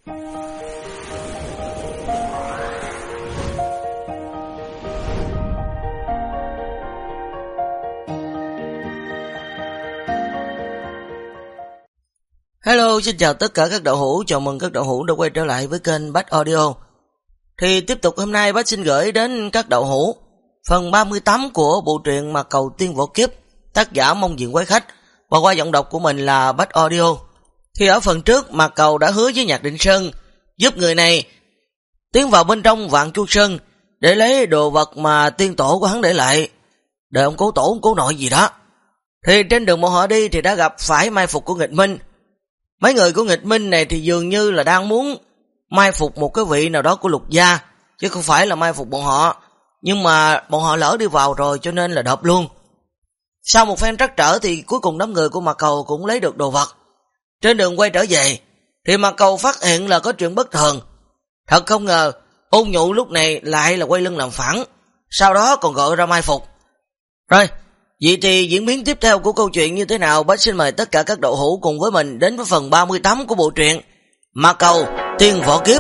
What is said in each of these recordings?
Hello, xin chào tất cả các đạo hữu, chào mừng các đạo hữu đã quay trở lại với kênh Bách Audio. Thì tiếp tục hôm nay Bách xin gửi đến các đạo hữu phần 38 của bộ truyện Mà Cầu Tiên Võ Kiếp, tác giả Mông Diện Quái Khách, và qua giọng đọc của mình là Bách Audio. Thì ở phần trước, Mà Cầu đã hứa với Nhạc Định Sơn giúp người này tiến vào bên trong Vạn Chu Sơn để lấy đồ vật mà tiên tổ của hắn để lại, để ông cố tổ, ông cố nội gì đó. Thì trên đường bọn họ đi thì đã gặp phải mai phục của Nghịch Minh. Mấy người của Nghịch Minh này thì dường như là đang muốn mai phục một cái vị nào đó của Lục gia, chứ không phải là mai phục bọn họ. Nhưng mà bọn họ lỡ đi vào rồi cho nên là đập luôn. Sau một phen trắc trở thì cuối cùng đám người của Mà Cầu cũng lấy được đồ vật. Trên đường quay trở về thì Mà Cầu phát hiện là có chuyện bất thường. Thật không ngờ Ôn Nhụ lúc này lại là quay lưng làm phản, sau đó còn gọi ra mai phục. Rồi, vậy thì diễn biến tiếp theo của câu chuyện như thế nào, Bách xin mời tất cả các đạo hữu cùng với mình đến với phần 38 của bộ truyện Mà Cầu Tiên Võ Kiếp.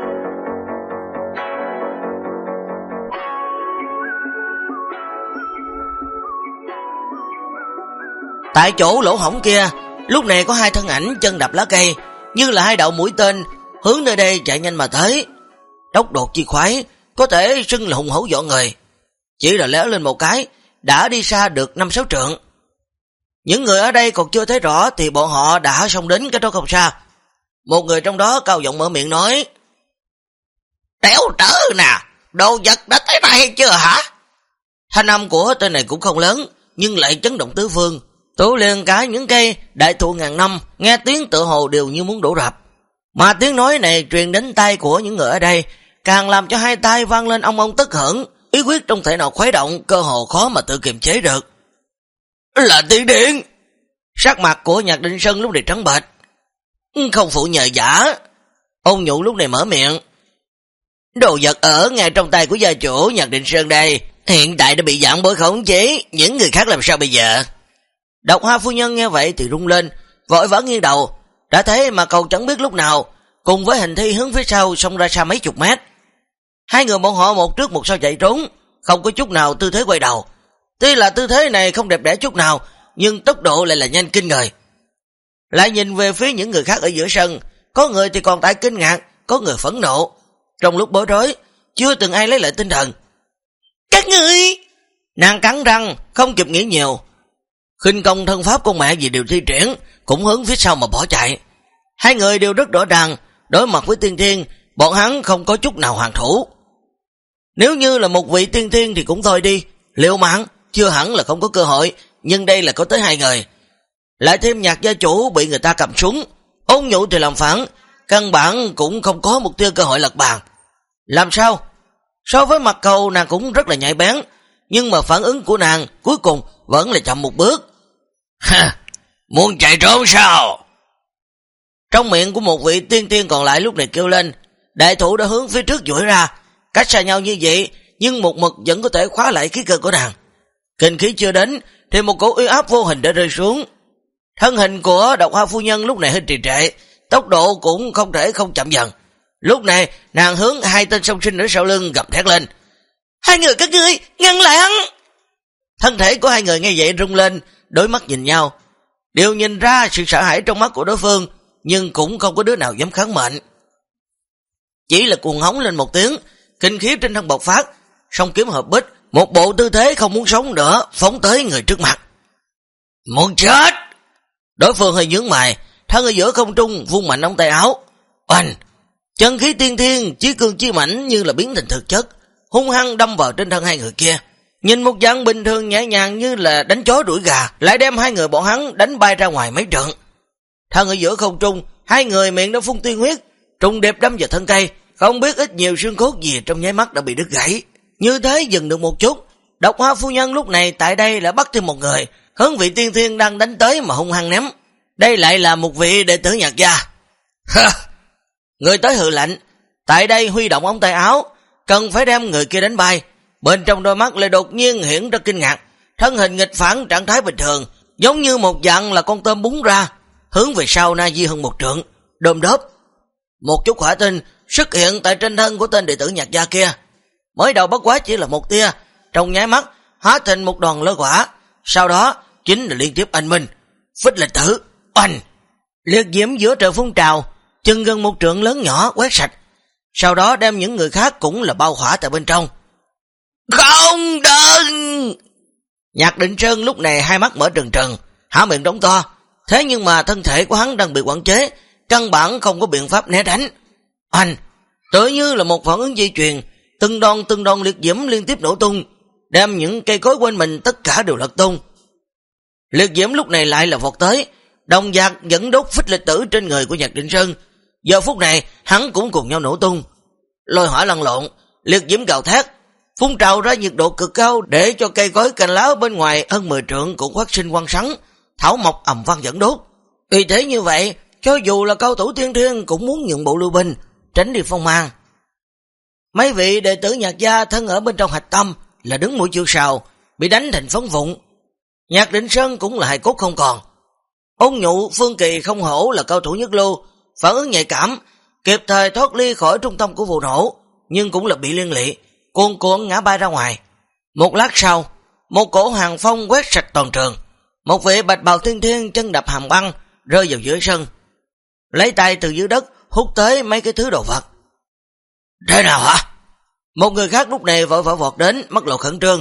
Tại chỗ lỗ hổng kia, lúc này có hai thân ảnh chân đạp lá cây, như là hai đạo mũi tên hướng nơi đây chạy nhanh mà tới. Tốc độ chi khoái, có thể xưng là hùng hổ dọa người. Chỉ là léo lên một cái đã đi xa được 5-6 trượng. Những người ở đây còn chưa thấy rõ thì bọn họ đã xông đến cái đó không xa. Một người trong đó cao giọng mở miệng nói: "Đéo trở nè, đồ vật đã tới đây hay chưa hả?" Thanh âm của tên này cũng không lớn, nhưng lại chấn động tứ phương, tụ liền cả những cây đại thụ ngàn năm, nghe tiếng tựa hồ đều như muốn đổ rạp. Mà tiếng nói này truyền đến tai của những người ở đây, càng làm cho hai tai vang lên ong ong tức hưởng, ý quyết trong thể nào khuấy động, cơ hồ khó mà tự kiềm chế được. "Là tiên điện!" Sắc mặt của Nhạc Định Sơn lúc này trắng bệch. "Không phụ nhờ giả." Ôn Nhụ lúc này mở miệng: "Đồ vật ở ngay trong tay của gia chủ Nhạc Định Sơn đây, hiện tại đã bị giảng bối khống chế, những người khác làm sao bây giờ?" Độc Hoa phu nhân nghe vậy thì rung lên, vội vã nghiêng đầu, đã thấy Mà Cầu chẳng biết lúc nào cùng với Hình Thi hướng phía sau xông ra xa mấy chục mét. Hai người bọn họ một trước một sau chạy trốn, không có chút nào tư thế quay đầu. Tuy là tư thế này không đẹp đẽ chút nào, nhưng tốc độ lại là nhanh kinh người. Lại nhìn về phía những người khác ở giữa sân, có người thì còn tại kinh ngạc, có người phẫn nộ. Trong lúc bối rối, chưa từng ai lấy lại tinh thần. "Các ngươi!" Nàng cắn răng, không kịp nghĩ nhiều. Khinh công thân pháp con mẹ gì đều thi triển, cũng hướng phía sau mà bỏ chạy. Hai người đều rất rõ ràng, đối mặt với tiên thiên, bọn hắn không có chút nào hoàn thủ. Nếu như là một vị tiên thiên thì cũng thôi đi, liều mạng, chưa hẳn là không có cơ hội, nhưng đây là có tới hai người. Lại thêm Nhạc gia chủ bị người ta cầm súng, Ôn Nhụ thì làm phản, căn bản cũng không có một tia cơ hội lật bàn. Làm sao? So với Mặt Cầu nàng cũng rất là nhạy bén, nhưng mà phản ứng của nàng cuối cùng vẫn là chậm một bước. "Ha, muốn chạy trốn sao?" Trong miệng của một vị tiên tiên còn lại lúc này kêu lên. Đại thủ đã hướng phía trước duỗi ra, cách xa nhau như vậy, nhưng một mực vẫn có thể khóa lại khí cơ của nàng. Kinh khí chưa đến thì một cổ uy áp vô hình đã rơi xuống. Thân hình của Độc Hoa phu nhân lúc này hơi trì trệ, tốc độ cũng không thể không chậm dần. Lúc này nàng hướng hai tên song sinh ở sau lưng gầm thét lên: "Hai người các ngươi ngăn lại hắn!" Thân thể của hai người nghe vậy rung lên, đối mắt nhìn nhau, đều nhìn ra sự sợ hãi trong mắt của đối phương, nhưng cũng không có đứa nào dám kháng mệnh. Chỉ là cuồng hống lên một tiếng, kinh khí trên thân bộc phát, song kiếm hợp bích, một bộ tư thế không muốn sống nữa, phóng tới người trước mặt. "Muốn chết!" Đối phương hơi nhướng mày, thân ở giữa không trung vung mạnh ống tay áo. Oanh! Chân khí tiên thiên, chí cương chí mãnh như là biến thành thực chất, hung hăng đâm vào trên thân hai người kia. Nhìn một dạng bình thường nhẹ nhàng như là đánh chó đuổi gà, lại đem hai người bọn hắn đánh bay ra ngoài mấy trượng. Thân ở giữa không trung, hai người miệng đã phun tiên huyết, trùng đẹp đâm vào thân cây, không biết ít nhiều xương cốt gì trong nháy mắt đã bị đứt gãy. Như thế dừng được một chút, Độc Hoa phu nhân lúc này tại đây đã bắt thêm một người, hướng vị tiên thiên đang đánh tới mà hung hăng ném. Đây lại là một vị đệ tử Nhạc gia. Người tới hừ lạnh, tại đây huy động ống tay áo, cần phải đem người kia đánh bay. Bên trong đôi mắt lại đột nhiên hiện ra kinh ngạc, thân hình nghịch phản trạng thái bình thường, giống như một dạng là con tôm búng ra, hướng về sau na di hơn một trượng, đôm đốp. Một chút hỏa tinh xuất hiện tại trên thân của tên đệ tử Nhạc gia kia. Mới đầu bất quá chỉ là một tia, trong nháy mắt hóa thành một đoàn lôi hỏa, sau đó chính là liên tiếp anh minh. Phích lịch tử, oanh! Liệt diễm giữa trời phun trào, chừng gần một trượng lớn nhỏ quét sạch, sau đó đem những người khác cũng là bao hỏa tại bên trong. Không đừng! Nhạc Định Sơn lúc này hai mắt mở trừng trừng, há miệng đóng to, thế nhưng mà thân thể của hắn đang bị quản chế, căn bản không có biện pháp né tránh. Anh, tự như là một phản ứng dây chuyền, từng đòn liệt diễm liên tiếp nổ tung, đem những cây cối quanh mình tất cả đều lật tung. Liệt diễm lúc này lại là vọt tới, đồng giặc dẫn đốt phích lịch tử trên người của Nhạc Định Sơn. Giờ phút này hắn cũng cùng nhau nổ tung, lôi hỏa lăn lộn, liệt diễm gào thét, phun trào ra nhiệt độ cực cao, để cho cây cối cành lá bên ngoài hơn 10 trượng cũng phát sinh quang sắn, thảo mộc ầm vang dẫn đốt. Vì thế như vậy, cho dù là cao thủ tiên thiên cũng muốn nhượng bộ lưu binh, tránh đi phong mang. Mấy vị đệ tử Nhạc gia thân ở bên trong hạch tâm là đứng mũi chịu sào, bị đánh thành phấn vụn. Nhạc Định Sơn cũng là hài cốt không còn. Ôn Nhụ, Phương Kỳ không hổ là cao thủ nhất lưu, phản ứng nhạy cảm, kịp thời thoát ly khỏi trung tâm của vụ nổ, nhưng cũng là bị liên lụy, cuồn ngã bay ra ngoài. Một lát sau, một cổ hàng phong quét sạch toàn trường. Một vị bạch bào tiên thiên chân đạp hàm băng rơi vào dưới sân, lấy tay từ dưới đất hút tới mấy cái thứ đồ vật. Thế nào hả? Một người khác lúc này vội vọt đến, mắt lộ khẩn trương.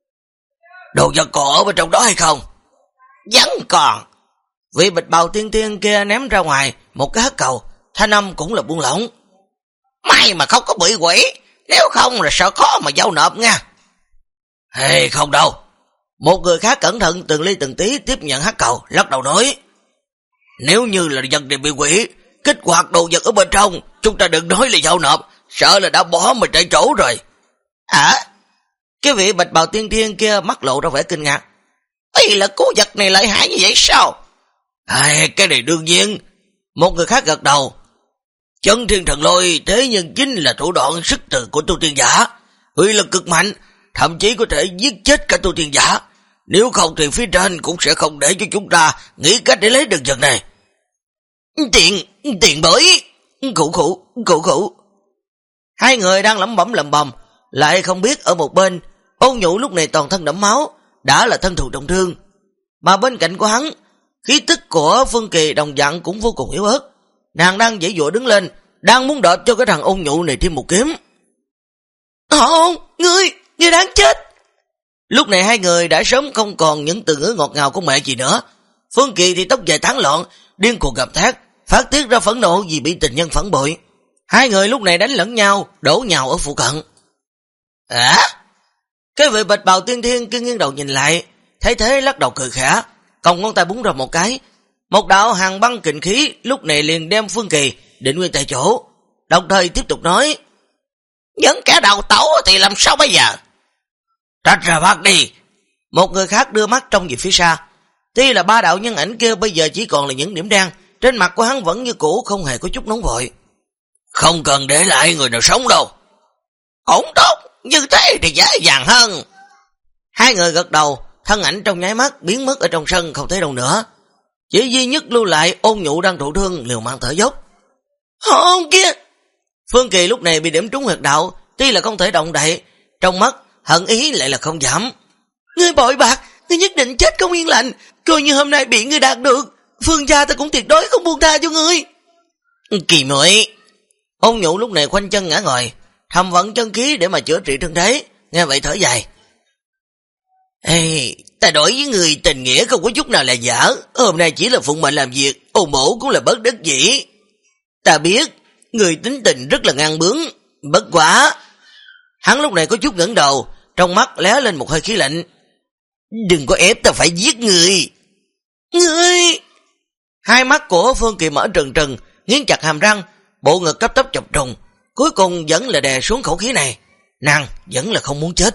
Đồ vật còn ở bên trong đó hay không? Vẫn còn. Vị bạch bào tiên thiên kia ném ra ngoài một cái hắc cầu, thanh âm cũng là buông lỏng. May mà không có bị quỷ, nếu không là sợ khó mà giao nộp nha. Hey, không đâu. Một người khác cẩn thận từng ly từng tí tiếp nhận hắc cầu, lắc đầu nói. Nếu như là vật này bị quỷ, kích hoạt đồ vật ở bên trong, chúng ta đừng nói là giao nộp, sợ là đã bỏ mình chạy chỗ rồi. Hả? Cái vị bạch bào tiên thiên kia mắt lộ ra vẻ kinh ngạc. Ý là cố vật này lợi hại như vậy sao? Cái này đương nhiên. Một người khác gật đầu. Chân thiên thần lôi thế nhưng chính là thủ đoạn sức từ của tu tiên giả, uy lực cực mạnh, thậm chí có thể giết chết cả tu tiên giả. Nếu không thì phía trên cũng sẽ không để cho chúng ta nghĩ cách để lấy được vật này. Tiện bởi. Khủ. Hai người đang lẩm bẩm, lại không biết ở một bên, Ôn Nhụ lúc này toàn thân đẫm máu, đã là thân thụ trọng thương. Mà bên cạnh của hắn, khí tức của Phương Kỳ đồng dạng cũng vô cùng yếu ớt. Nàng đang dãy dụa đứng lên, đang muốn đợt cho cái thằng Ôn Nhụ này thêm một kiếm. Ôn, ngươi đáng chết. Lúc này hai người đã sớm không còn những từ ngữ ngọt ngào của mẹ gì nữa. Phương Kỳ thì tóc dài tán loạn, điên cuồng gầm thét, phát tiết ra phẫn nộ vì bị tình nhân phản bội. Hai người lúc này đánh lẫn nhau, đổ nhào ở phụ cận. Cái vị bạch bào tiên thiên kia nghiêng đầu nhìn lại, thấy thế lắc đầu cười khẽ, còng ngón tay búng ra một cái. Một đạo hàng băng kình khí lúc này liền đem Phương Kỳ định nguyên tại chỗ, đồng thời tiếp tục nói. Những kẻ đầu tẩu thì làm sao bây giờ? Trách ra bắt đi. Một người khác đưa mắt trông về phía xa. Tuy là ba đạo nhân ảnh kia bây giờ chỉ còn là những điểm đen, trên mặt của hắn vẫn như cũ, không hề có chút nóng vội. Không cần để lại người nào sống đâu. Cũng tốt, như thế thì dễ dàng hơn. Hai người gật đầu, thân ảnh trong nháy mắt biến mất ở trong sân không thấy đâu nữa. Chỉ duy nhất lưu lại Ôn Nhụ đang thụ thương liều mạng thở dốc. Hôn kia! Phương Kỳ lúc này bị điểm trúng huyệt đạo, tuy là không thể động đậy, trong mắt hận ý lại là không giảm. Ngươi bội bạc, ngươi nhất định chết không yên lành, coi như hôm nay bị ngươi đạt được, Phương gia ta cũng tuyệt đối không buông tha cho ngươi. Kỳ muội! Ôn Nhụ lúc này khoanh chân ngã ngồi, thầm vận chân khí để mà chữa trị thương thế, nghe vậy thở dài. Ta đối với người tình nghĩa không có chút nào là giả, hôm nay chỉ là phụng mệnh làm việc, Ôn mổ cũng là bất đắc dĩ. Ta biết, người tính tình rất là ngang bướng, bất quá. Hắn lúc này có chút ngẩng đầu, trong mắt lóe lên một hơi khí lạnh. Đừng có ép ta phải giết người. Ngươi! Hai mắt của Phương Kỳ mở trừng trừng, nghiến chặt hàm răng, bộ ngực cấp tốc chập trùng, cuối cùng vẫn là đè xuống khẩu khí này. Nàng vẫn là không muốn chết.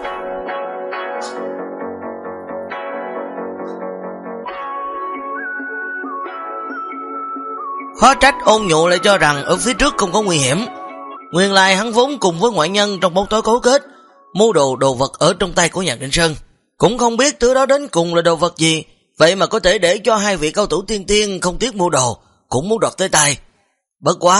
Khó trách Ôn Nhụ lại cho rằng ở phía trước không có nguy hiểm. Nguyên lai hắn vốn cùng với ngoại nhân trong bóng tối cấu kết, mua đồ vật ở trong tay của Nhạc Định Sơn. Cũng không biết thứ đó đến cùng là đồ vật gì, vậy mà có thể để cho hai vị cao thủ tiên tiên không tiếc mua đồ, cũng muốn đoạt tới tay. Bất quá,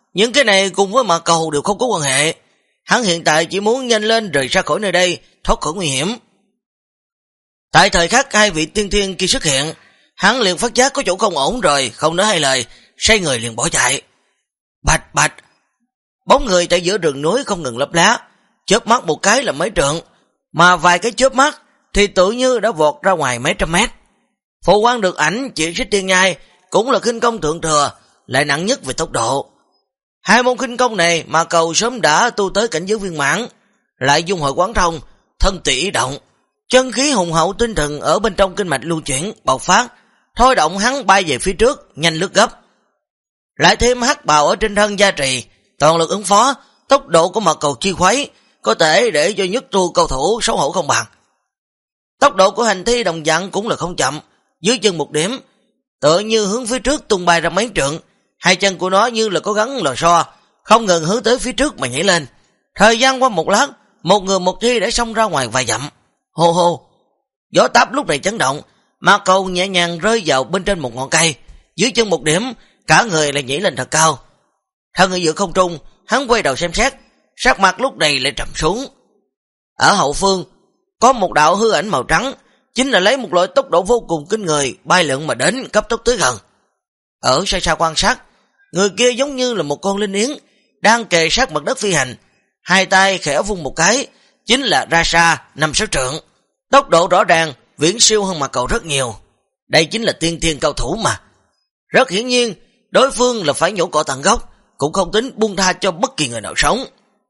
những cái này cùng với Mạc Cầu đều không có quan hệ. Hắn hiện tại chỉ muốn nhanh lên rời ra khỏi nơi đây, thoát khỏi nguy hiểm. Tại thời khắc hai vị tiên thiên kia xuất hiện, hắn liền phát giác có chỗ không ổn rồi, không nói hai lời, xoay người liền bỏ chạy. Bạch bạch, bóng người tại giữa rừng núi không ngừng lấp lá, chớp mắt một cái là mấy trượng, mà vài cái chớp mắt thì tự như đã vọt ra ngoài mấy trăm mét. Phụ quan được ảnh chỉ Xích Tiên Nhai cũng là khinh công thượng thừa, lại nặng nhất về tốc độ. Hai môn khinh công này mà Cầu sớm đã tu tới cảnh giới viên mãn, lại dung hội quán thông, thân tỷ động, chân khí hùng hậu tinh thần ở bên trong kinh mạch lưu chuyển bộc phát, thôi động hắn bay về phía trước, nhanh lướt gấp. Lại thêm hắc bào ở trên thân gia trì, toàn lực ứng phó, tốc độ của Mạc Cầu chi khuấy, có thể để cho nhất tu cầu thủ xấu hổ không bằng. Tốc độ của hành thi đồng dạng cũng là không chậm, dưới chân một điểm, tựa như hướng phía trước tung bay ra mấy trượng, hai chân của nó như là có gắn lò xo, không ngừng hướng tới phía trước mà nhảy lên. Thời gian qua một lát, một người một thi đã xông ra ngoài vài dặm. Hô hô, gió táp lúc này chấn động, Mạc Cầu nhẹ nhàng rơi vào bên trên một ngọn cây, dưới chân một điểm, cả người lại nhảy lên thật cao. Thân ở giữa không trung, hắn quay đầu xem xét, sắc mặt lúc này lại trầm xuống. Ở hậu phương, có một đạo hư ảnh màu trắng, chính là lấy một loại tốc độ vô cùng kinh người, bay lượn mà đến, cấp tốc tới gần. Ở xa xa quan sát, người kia giống như là một con linh yến, đang kề sát mặt đất phi hành, hai tay khẽ vung một cái, chính là ra xa 5-6 trượng. Tốc độ rõ ràng, viễn siêu hơn Mạc Cầu rất nhiều. Đây chính là tiên thiên cao thủ mà. Rất hiển nhiên, đối phương là phải nhổ cỏ tận gốc, cũng không tính buông tha cho bất kỳ người nào sống.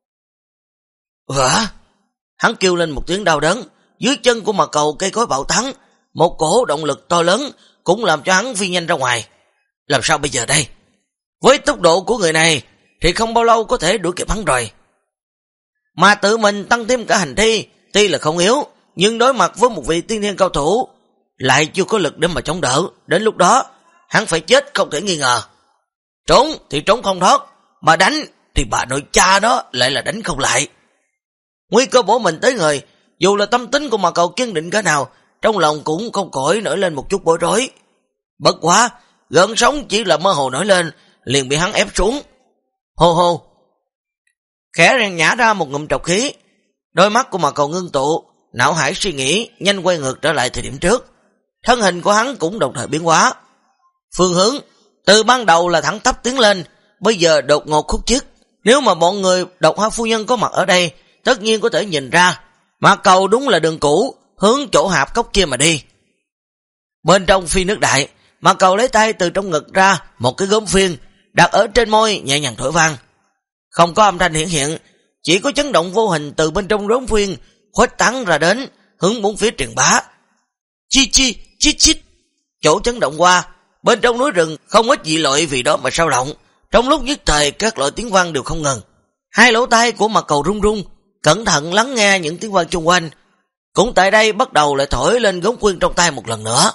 Vả! Hắn kêu lên một tiếng đau đớn, dưới chân của Mạc Cầu cây cối bạo thắng, một cổ động lực to lớn cũng làm cho hắn phi nhanh ra ngoài. Làm sao bây giờ đây? Với tốc độ của người này thì không bao lâu có thể đuổi kịp hắn rồi. Mà tự mình tăng thêm cả hành thi, tuy là không yếu, nhưng đối mặt với một vị tiên thiên cao thủ lại chưa có lực để mà chống đỡ. Đến lúc đó hắn phải chết không thể nghi ngờ. Trốn thì trốn không thoát, mà đánh thì bà nội cha đó lại là đánh không lại. Nguy cơ bổ mình tới người, dù là tâm tính của Mạc Cầu kiên định cỡ nào, trong lòng cũng không khỏi nổi lên một chút bối rối. Bất quá, gợn sóng chỉ là mơ hồ nổi lên, liền bị hắn ép xuống. Hô hô, khẽ rèn nhả ra một ngụm trọc khí, đôi mắt của Mạc Cầu ngưng tụ, não hải suy nghĩ, nhanh quay ngược trở lại thời điểm trước. Thân hình của hắn cũng đồng thời biến hóa. Phương hướng, từ ban đầu là thẳng tắp tiến lên, bây giờ đột ngột khúc chiết. Nếu mà bọn người Độc Hoa phu nhân có mặt ở đây, tất nhiên có thể nhìn ra, Mạc Cầu đúng là đường cũ, hướng chỗ hạp cốc kia mà đi. Bên trong phi nước đại, Mạc Cầu lấy tay từ trong ngực ra một cái gốm phiên, đặt ở trên môi nhẹ nhàng thổi vang. Không có âm thanh hiển hiện, chỉ có chấn động vô hình từ bên trong gốm phiên khuếch tán ra đến, hướng bốn phía truyền bá. Chi chi, chít chít. Chỗ chấn động qua, bên trong núi rừng không ít dị loại vì đó mà sao động. Trong lúc nhất thời các loại tiếng vang đều không ngừng. Hai lỗ tai của Mạc Cầu rung rung, cẩn thận lắng nghe những tiếng vang xung quanh. Cũng tại đây bắt đầu lại thổi lên gốm khuyên trong tay một lần nữa.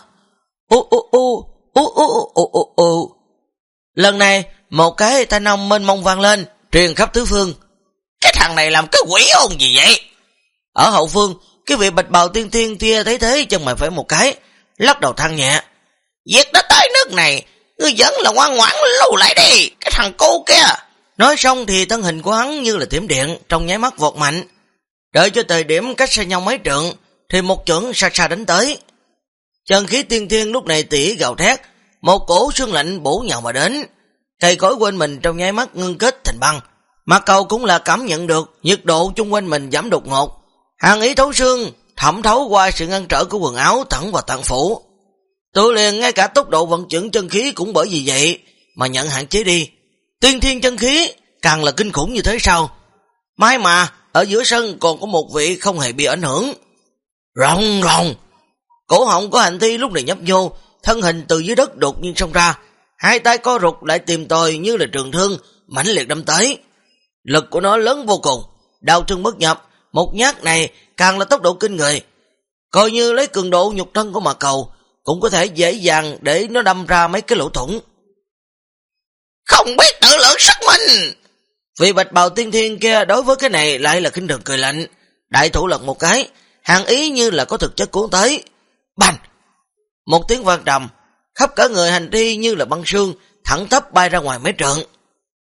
Lần này một cái thanh âm mênh mông vang lên, truyền khắp tứ phương. Cái thằng này làm cái quỷ hồn gì vậy? Ở hậu phương, cái vị bạch bào tiên thiên kia thấy thế chân mày phải một cái, lắc đầu than nhẹ. Việc đã tới nước này, ngươi vẫn là ngoan ngoãn lưu lại đi, cái thằng cô kia. Nói xong thì thân hình của hắn như là thiểm điện, trong nháy mắt vọt mạnh. Đợi cho thời điểm cách xa nhau mấy trượng, thì một chưởng xa xa đánh tới. Chân khí tiên thiên lúc này tỉ gào thét, một cổ sương lạnh bổ nhào mà đến. Cây cối quanh mình trong nháy mắt ngưng kết thành băng. Mạc Cầu cũng là cảm nhận được nhiệt độ chung quanh mình giảm đột ngột. Hàn ý thấu xương, thẩm thấu qua sự ngăn trở của quần áo thẳng vào tạng phủ. Tự liền ngay cả tốc độ vận chuyển chân khí cũng bởi vì vậy mà nhận hạn chế đi. Tiên thiên chân khí càng là kinh khủng như thế sao? May mà ở giữa sân còn có một vị không hề bị ảnh hưởng. Rồng rồng, cổ họng của hành thi lúc này nhấp vô, thân hình từ dưới đất đột nhiên xông ra, hai tay co rụt lại tìm tòi như là trường thương mãnh liệt đâm tới. Lực của nó lớn vô cùng, đau thương bất nhập, một nhát này càng là tốc độ kinh người. Coi như lấy cường độ nhục thân của Mạc Cầu cũng có thể dễ dàng để nó đâm ra mấy cái lỗ thủng. Không biết tự lượng sức mình. Vị bạch bào tiên thiên kia đối với cái này lại là khinh thường cười lạnh, đại thủ lật một cái, hàn ý như là có thực chất cuốn tới. Bành! Một tiếng vang trầm, khắp cả người hành thi như là băng sương, thẳng tắp bay ra ngoài mấy trượng.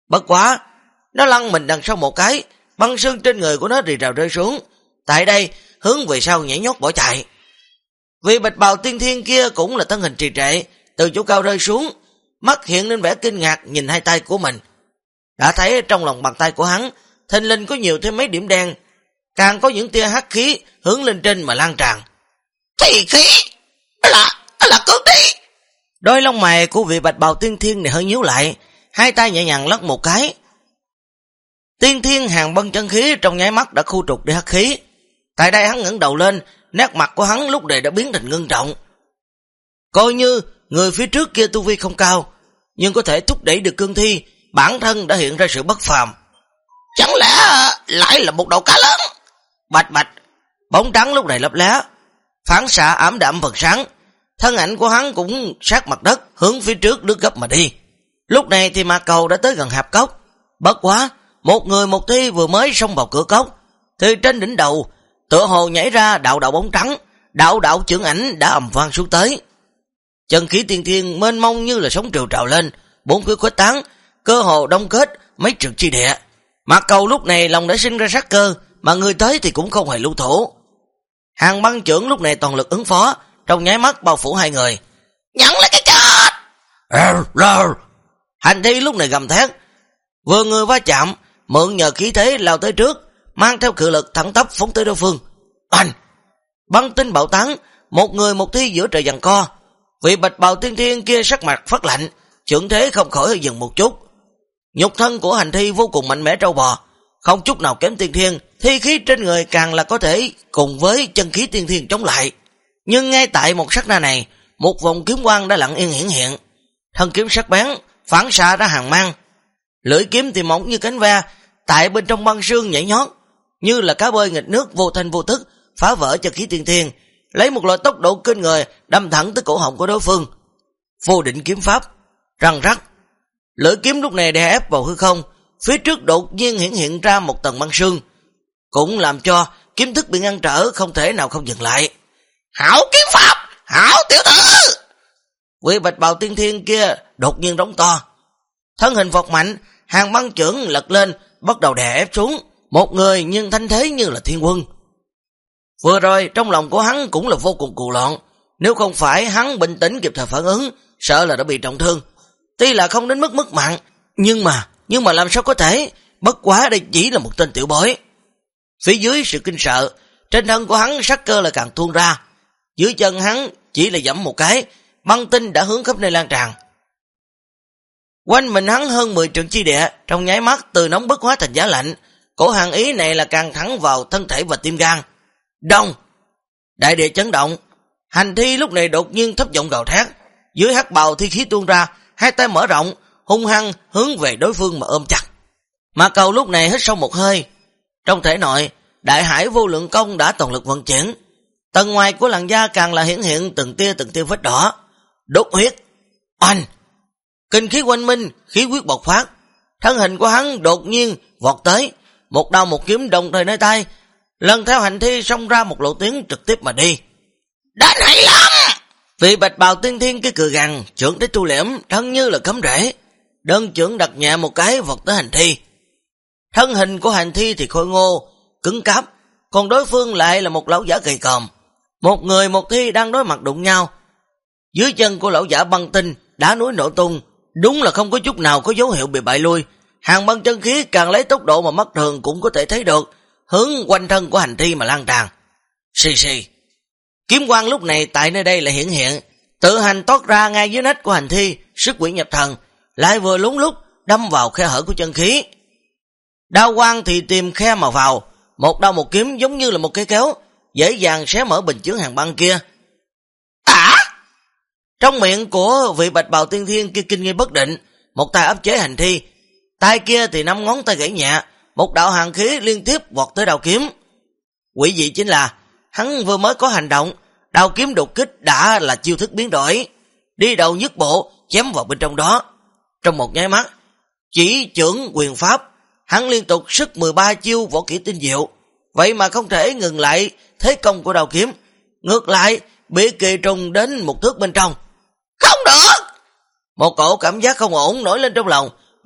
Bất quá, nó lăn mình đằng sau một cái, băng xương trên người của nó rì rào rơi xuống. Tại đây, hướng về sau nhảy nhót bỏ chạy. Vị bạch bào tiên thiên kia cũng là thân hình trì trệ, từ chỗ cao rơi xuống, mắt hiện lên vẻ kinh ngạc nhìn hai tay của mình. Đã thấy trong lòng bàn tay của hắn, thình lình có nhiều thêm mấy điểm đen, càng có những tia hắc khí hướng lên trên mà lan tràn. Thì khí, là cương thi. Đôi lông mày của vị bạch bào tiên thiên này hơi nhíu lại, hai tay nhẹ nhàng lắc một cái. Tiên thiên hàng bân chân khí trong nháy mắt đã khu trục đi hắc khí. Tại đây hắn ngẩng đầu lên, nét mặt của hắn lúc này đã biến thành ngưng trọng. Coi như người phía trước kia tu vi không cao, nhưng có thể thúc đẩy được cương thi, bản thân đã hiện ra sự bất phàm. Chẳng lẽ lại là một đầu cá lớn? Bạch bạch, bóng trắng lúc này lấp lé, phản xạ ảm đạm phần sáng. Thân ảnh của hắn cũng sát mặt đất, hướng phía trước lướt gấp mà đi. Lúc này thì Ma Cầu đã tới gần hạp cốc. Bất quá, một người một thi vừa mới xông vào cửa cốc, thì trên đỉnh đầu tựa hồ nhảy ra đạo bóng trắng, đạo chưởng ảnh đã ầm vang xuống tới. Chân khí tiên thiên mênh mông như là sóng triều trào lên, bốn phía khuếch tán, cơ hồ đông kết mấy trượng chi địa. Ma Cầu lúc này lòng đã sinh ra sát cơ, mà người tới thì cũng không hề lưu thủ. Hàng băng trưởng lúc này toàn lực ứng phó, trong nháy mắt bao phủ hai người. Nhận lấy cái chết! Hành thi lúc này gầm thét, vừa người va chạm, mượn nhờ khí thế lao tới trước, mang theo cự lực thẳng tắp phóng tới đối phương. Anh! Băng tinh bạo tán, một người một thi giữa trời giằng co. Vị bạch bào tiên thiên kia sắc mặt phát lạnh, chưởng thế không khỏi hơi dừng một chút. Nhục thân của hành thi vô cùng mạnh mẽ trâu bò, không chút nào kém tiên thiên, thi khí trên người càng là có thể cùng với chân khí tiên thiên chống lại. Nhưng ngay tại một sát na này, một vòng kiếm quang đã lặng yên hiển hiện. Thân kiếm sắc bén, phản xạ ra hàng mang. Lưỡi kiếm thì mỏng như cánh ve, tại bên trong băng sương nhảy nhót, như là cá bơi nghịch nước vô thanh vô tức, phá vỡ chân khí tiên thiên, lấy một loại tốc độ kinh người đâm thẳng tới cổ họng của đối phương. Vô định kiếm pháp, răng rắc. Lưỡi kiếm lúc này đè ép vào hư không, phía trước đột nhiên hiện ra một tầng băng sương, cũng làm cho kiếm thức bị ngăn trở, không thể nào không dừng lại. Hảo kiếm pháp, hảo tiểu tử! Vị bạch bào tiên thiên kia đột nhiên đóng to, thân hình vọt mạnh, hàng băng chưởng lật lên, bắt đầu đè ép xuống. Một người nhưng thanh thế như là thiên quân. Vừa rồi trong lòng của hắn cũng là vô cùng cuồng loạn, nếu không phải hắn bình tĩnh kịp thời phản ứng, sợ là đã bị trọng thương. Tuy là không đến mức mất mạng, nhưng mà làm sao có thể, bất quá đây chỉ là một tên tiểu bối. Phía dưới sự kinh sợ, trên thân của hắn sát cơ là càng tuôn ra. Dưới chân hắn chỉ là giẫm một cái, băng tinh đã hướng khắp nơi lan tràn. Quanh mình hắn hơn 10 trượng chi địa, trong nháy mắt từ nóng bức hóa thành giá lạnh. Cổ hàng ý này là càng thẳng vào thân thể và tim gan. Đông! Đại địa chấn động. Hành thi lúc này đột nhiên thấp giọng gào thét. Dưới hắc bào thi khí tuôn ra, hai tay mở rộng, hung hăng hướng về đối phương mà ôm chặt. Ma Cầu lúc này hít sâu một hơi. Trong thể nội, đại hải vô lượng công đã toàn lực vận chuyển. Tầng ngoài của làn da càng là hiện từng tia vết đỏ. Đốt huyết. Oanh! Kinh khí quanh minh, khí huyết bộc phát. Thân hình của hắn đột nhiên vọt tới, một đao một kiếm đồng thời nơi tay, lần theo hành thi xông ra một lộ tuyến trực tiếp mà đi. Đến hay lắm! Vị bạch bào tiên thiên cái cười gằn, chưởng tới tu liễm, thân như là cấm rễ. Đơn chưởng đặt nhẹ một cái vọt tới hành thi. Thân hình của hành thi thì khôi ngô, cứng cáp, còn đối phương lại là một lão giả gầy còm. Một người một thi đang đối mặt đụng nhau. Dưới chân của lão giả băng tinh, đá núi nổ tung, đúng là không có chút nào có dấu hiệu bị bại lui. Hàng băng chân khí càng lấy tốc độ mà mắt thường cũng có thể thấy được, hướng quanh thân của hành thi mà lan tràn. Xì. Kiếm quang lúc này tại nơi đây lại hiện, tự hành toát ra ngay dưới nách của hành thi, sức quỷ nhập thần, lại vừa lúng lúc đâm vào khe hở của chân khí. Đao quang thì tìm khe mà vào, một đao một kiếm giống như là một cái kéo, dễ dàng xé mở bình chứa hàng băng kia. Trong miệng của vị bạch bào tiên thiên kia kinh nghi bất định, một tay áp chế hành thi, tay kia thì 5 ngón tay gãy nhẹ, một đạo hàn khí liên tiếp vọt tới đao kiếm. Quỷ dị chính là hắn vừa mới có hành động, đao kiếm đột kích đã là chiêu thức biến đổi, đi đầu nhất bộ chém vào bên trong đó. Trong một nháy mắt, chỉ chưởng quyền pháp, hắn liên tục sức 13 chiêu võ kỹ tinh diệu, vậy mà không thể ngừng lại thế công của đao kiếm, ngược lại bị kỳ trùng đến một thước bên trong. Không được! Một cổ cảm giác không ổn nổi lên trong lòng,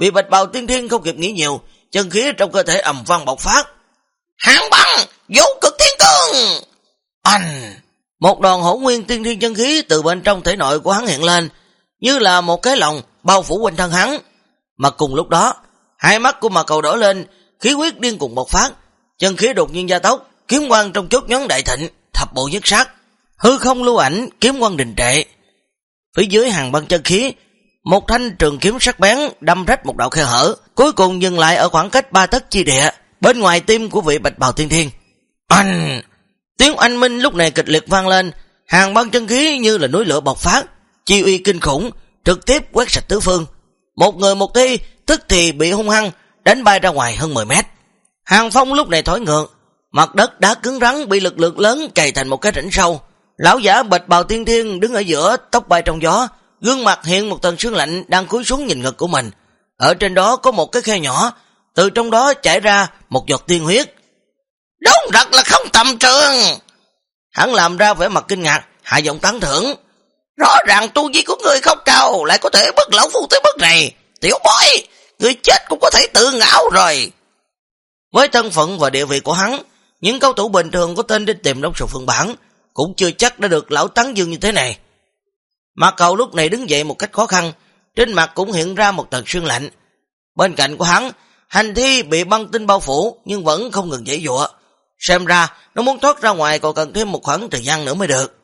Vị Bạch Bào Tiên Thiên không kịp nghĩ nhiều, chân khí trong cơ thể ầm vang bộc phát. Hàn băng, vô cực thiên cương. Anh! Một đòn hỗn nguyên tiên thiên chân khí từ bên trong thể nội của hắn hiện lên, như là một cái lồng bao phủ quanh thân hắn. Mà cùng lúc đó, hai mắt của Mạc Cầu đỏ lên, khí huyết điên cuồng bộc phát, chân khí đột nhiên gia tốc, kiếm quang trong chốt nhón đại thịnh, thập bộ nhất sát, hư không lưu ảnh, kiếm quang đình trệ. Phía dưới hàng băng chân khí, một thanh trường kiếm sắc bén đâm rách một đạo khe hở, cuối cùng dừng lại ở khoảng cách 3 tấc chi địa, bên ngoài tim của vị Bạch Bào Tiên Thiên. Anh! Tiếng oanh minh lúc này kịch liệt vang lên, hàng băng chân khí như là núi lửa bộc phát, chi uy kinh khủng, trực tiếp quét sạch tứ phương. Một người một thi, tức thì bị hung hăng đánh bay ra ngoài hơn 10 mét. Hàng phong lúc này thổi ngược, mặt đất đá cứng rắn bị lực lượng lớn chày thành một cái rãnh sâu. Lão giả Bạch Bào Tiên Thiên đứng ở giữa, tóc bay trong gió, gương mặt hiện một tầng sương lạnh đang cúi xuống nhìn ngực của mình. Ở trên đó có một cái khe nhỏ, từ trong đó chảy ra một giọt tiên huyết. Đúng thật là không tầm thường. Hắn làm ra vẻ mặt kinh ngạc, hạ giọng tán thưởng. Rõ ràng tu vi của người không cao, lại có thể bức lão phu tới bước này. Tiểu bối, người chết cũng có thể tự ngạo rồi. Với thân phận và địa vị của hắn, những cao thủ bình thường có tên đi tìm Đông Sùng Phương Bản cũng chưa chắc đã được lão tán dương như thế này. Mạc Cầu lúc này đứng dậy một cách khó khăn, trên mặt cũng hiện ra một tầng sương lạnh. Bên cạnh của hắn, hành thi bị băng tinh bao phủ nhưng vẫn không ngừng giãy giụa. Xem ra nó muốn thoát ra ngoài còn cần thêm một khoảng thời gian nữa mới được.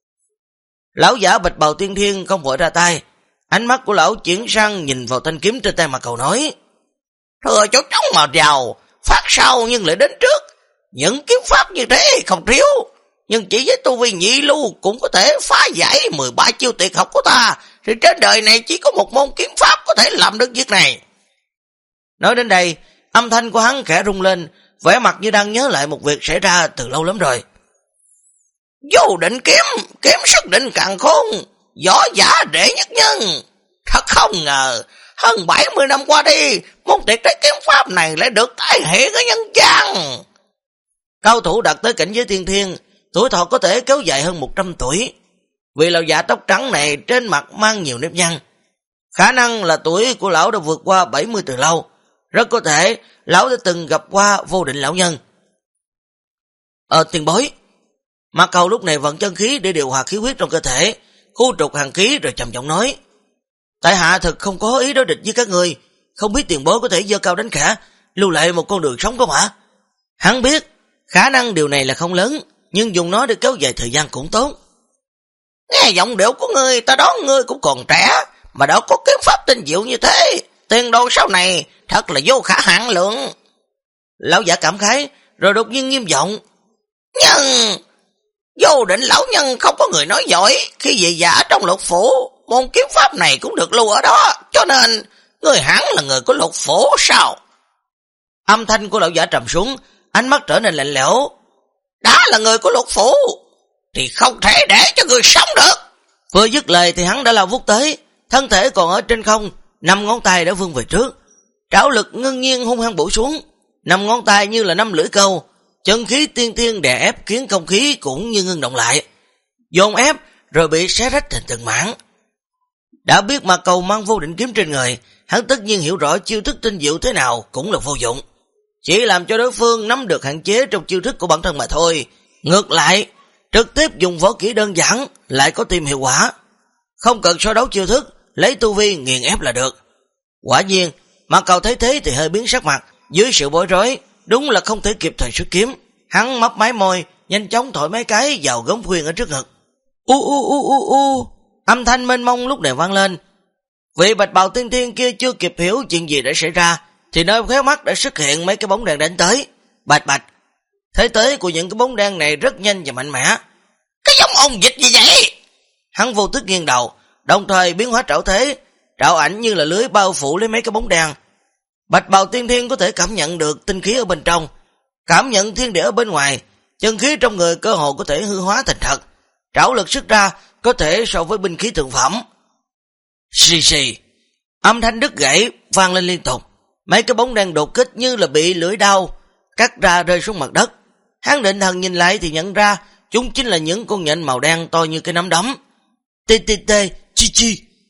Lão giả Bạch Bào Tiên Thiên không vội ra tay, ánh mắt của lão chuyển sang nhìn vào thanh kiếm trên tay Mạc Cầu nói: Thừa chỗ trống mà vào, phát sau nhưng lại đến trước. Những kiếm pháp như thế không thiếu, nhưng chỉ với tu vi nhị lưu cũng có thể phá giải 13 chiêu tuyệt học của ta, thì trên đời này chỉ có một môn kiếm pháp có thể làm được việc này. Nói đến đây, âm thanh của hắn khẽ rung lên, vẻ mặt như đang nhớ lại một việc xảy ra từ lâu lắm rồi. Vô định kiếm, kiếm sức định càng khôn, võ giả đệ nhất nhân. Thật không ngờ, hơn 70 năm qua đi, môn tuyệt thế kiếm pháp này lại được tái hiện ở nhân gian. Cao thủ đạt tới cảnh giới tiên thiên, tuổi thọ có thể kéo dài hơn 100 tuổi. Vì lão giả tóc trắng này trên mặt mang nhiều nếp nhăn, khả năng là tuổi của lão đã vượt qua 70 từ lâu. Rất có thể lão đã từng gặp qua vô định lão nhân. Tiền bối. Mạc Cầu lúc này vận chân khí để điều hòa khí huyết trong cơ thể, khu trục hàn khí rồi trầm giọng nói: Tại hạ thực không có ý đối địch với các người, không biết tiền bối có thể dơ cao đánh khả, lưu lại một con đường sống không hả? Hắn biết khả năng điều này là không lớn, nhưng dùng nó để kéo dài thời gian cũng tốt. Nghe giọng điệu của ngươi, ta đoán ngươi cũng còn trẻ, mà đã có kiếm pháp tinh diệu như thế, tiền đồ sau này thật là vô khả hạn lượng. Lão giả cảm khái, rồi đột nhiên nghiêm giọng: Nhưng vô định lão nhân không có người nói giỏi, khi về giả trong Lục Phủ, môn kiếm pháp này cũng được lưu ở đó, cho nên người hẳn là người của Lục Phủ sao? Âm thanh của lão giả trầm xuống, ánh mắt trở nên lạnh lẽo. Đã là người của Lục Phủ thì không thể để cho người sống được. Vừa dứt lời thì hắn đã lao vút tới, thân thể còn ở trên không, 5 ngón tay đã vươn về trước, trảo lực ngưng nhiên hung hăng bổ xuống, 5 ngón tay như là 5 lưỡi câu, chân khí tiên thiên đè ép khiến không khí cũng như ngưng động lại, dồn ép rồi bị xé rách thành từng mảng. Đã biết Mạc Cầu mang vô định kiếm trên người, hắn tất nhiên hiểu rõ chiêu thức tinh diệu thế nào cũng là vô dụng, chỉ làm cho đối phương nắm được hạn chế trong chiêu thức của bản thân mà thôi. Ngược lại, trực tiếp dùng võ kỹ đơn giản lại có tìm hiệu quả, không cần so đấu chiêu thức, lấy tu vi nghiền ép là được. Quả nhiên, Mạc Cầu thấy thế thì hơi biến sắc mặt, dưới sự bối rối, đúng là không thể kịp thời xuất kiếm. Hắn mấp máy môi, nhanh chóng thổi mấy cái vào gấm khuyên ở trước ngực. Âm thanh mênh mông lúc này vang lên. Vị Bạch Bào Tiên Thiên kia chưa kịp hiểu chuyện gì đã xảy ra, thì nơi khóe mắt đã xuất hiện mấy cái bóng đèn đánh tới. Bạch bạch, thế tới của những cái bóng đèn này rất nhanh và mạnh mẽ. Cái giống ông dịch gì vậy? Hắn vô thức nghiêng đầu, đồng thời biến hóa trảo thế, trảo ảnh như là lưới bao phủ lấy mấy cái bóng đèn. Bạch Bào Tiên Thiên có thể cảm nhận được tinh khí ở bên trong, cảm nhận thiên địa ở bên ngoài, chân khí trong người cơ hồ có thể hư hóa thành thật, trảo lực xuất ra có thể so với binh khí thượng phẩm. Xì xì, âm thanh đứt gãy vang lên liên tục, mấy cái bóng đèn đột kích như là bị lưỡi đao cắt ra rơi xuống mặt đất. Hắn định thần nhìn lại thì nhận ra chúng chính là những con nhện màu đen to như cái nắm đấm. Tê, chi chi.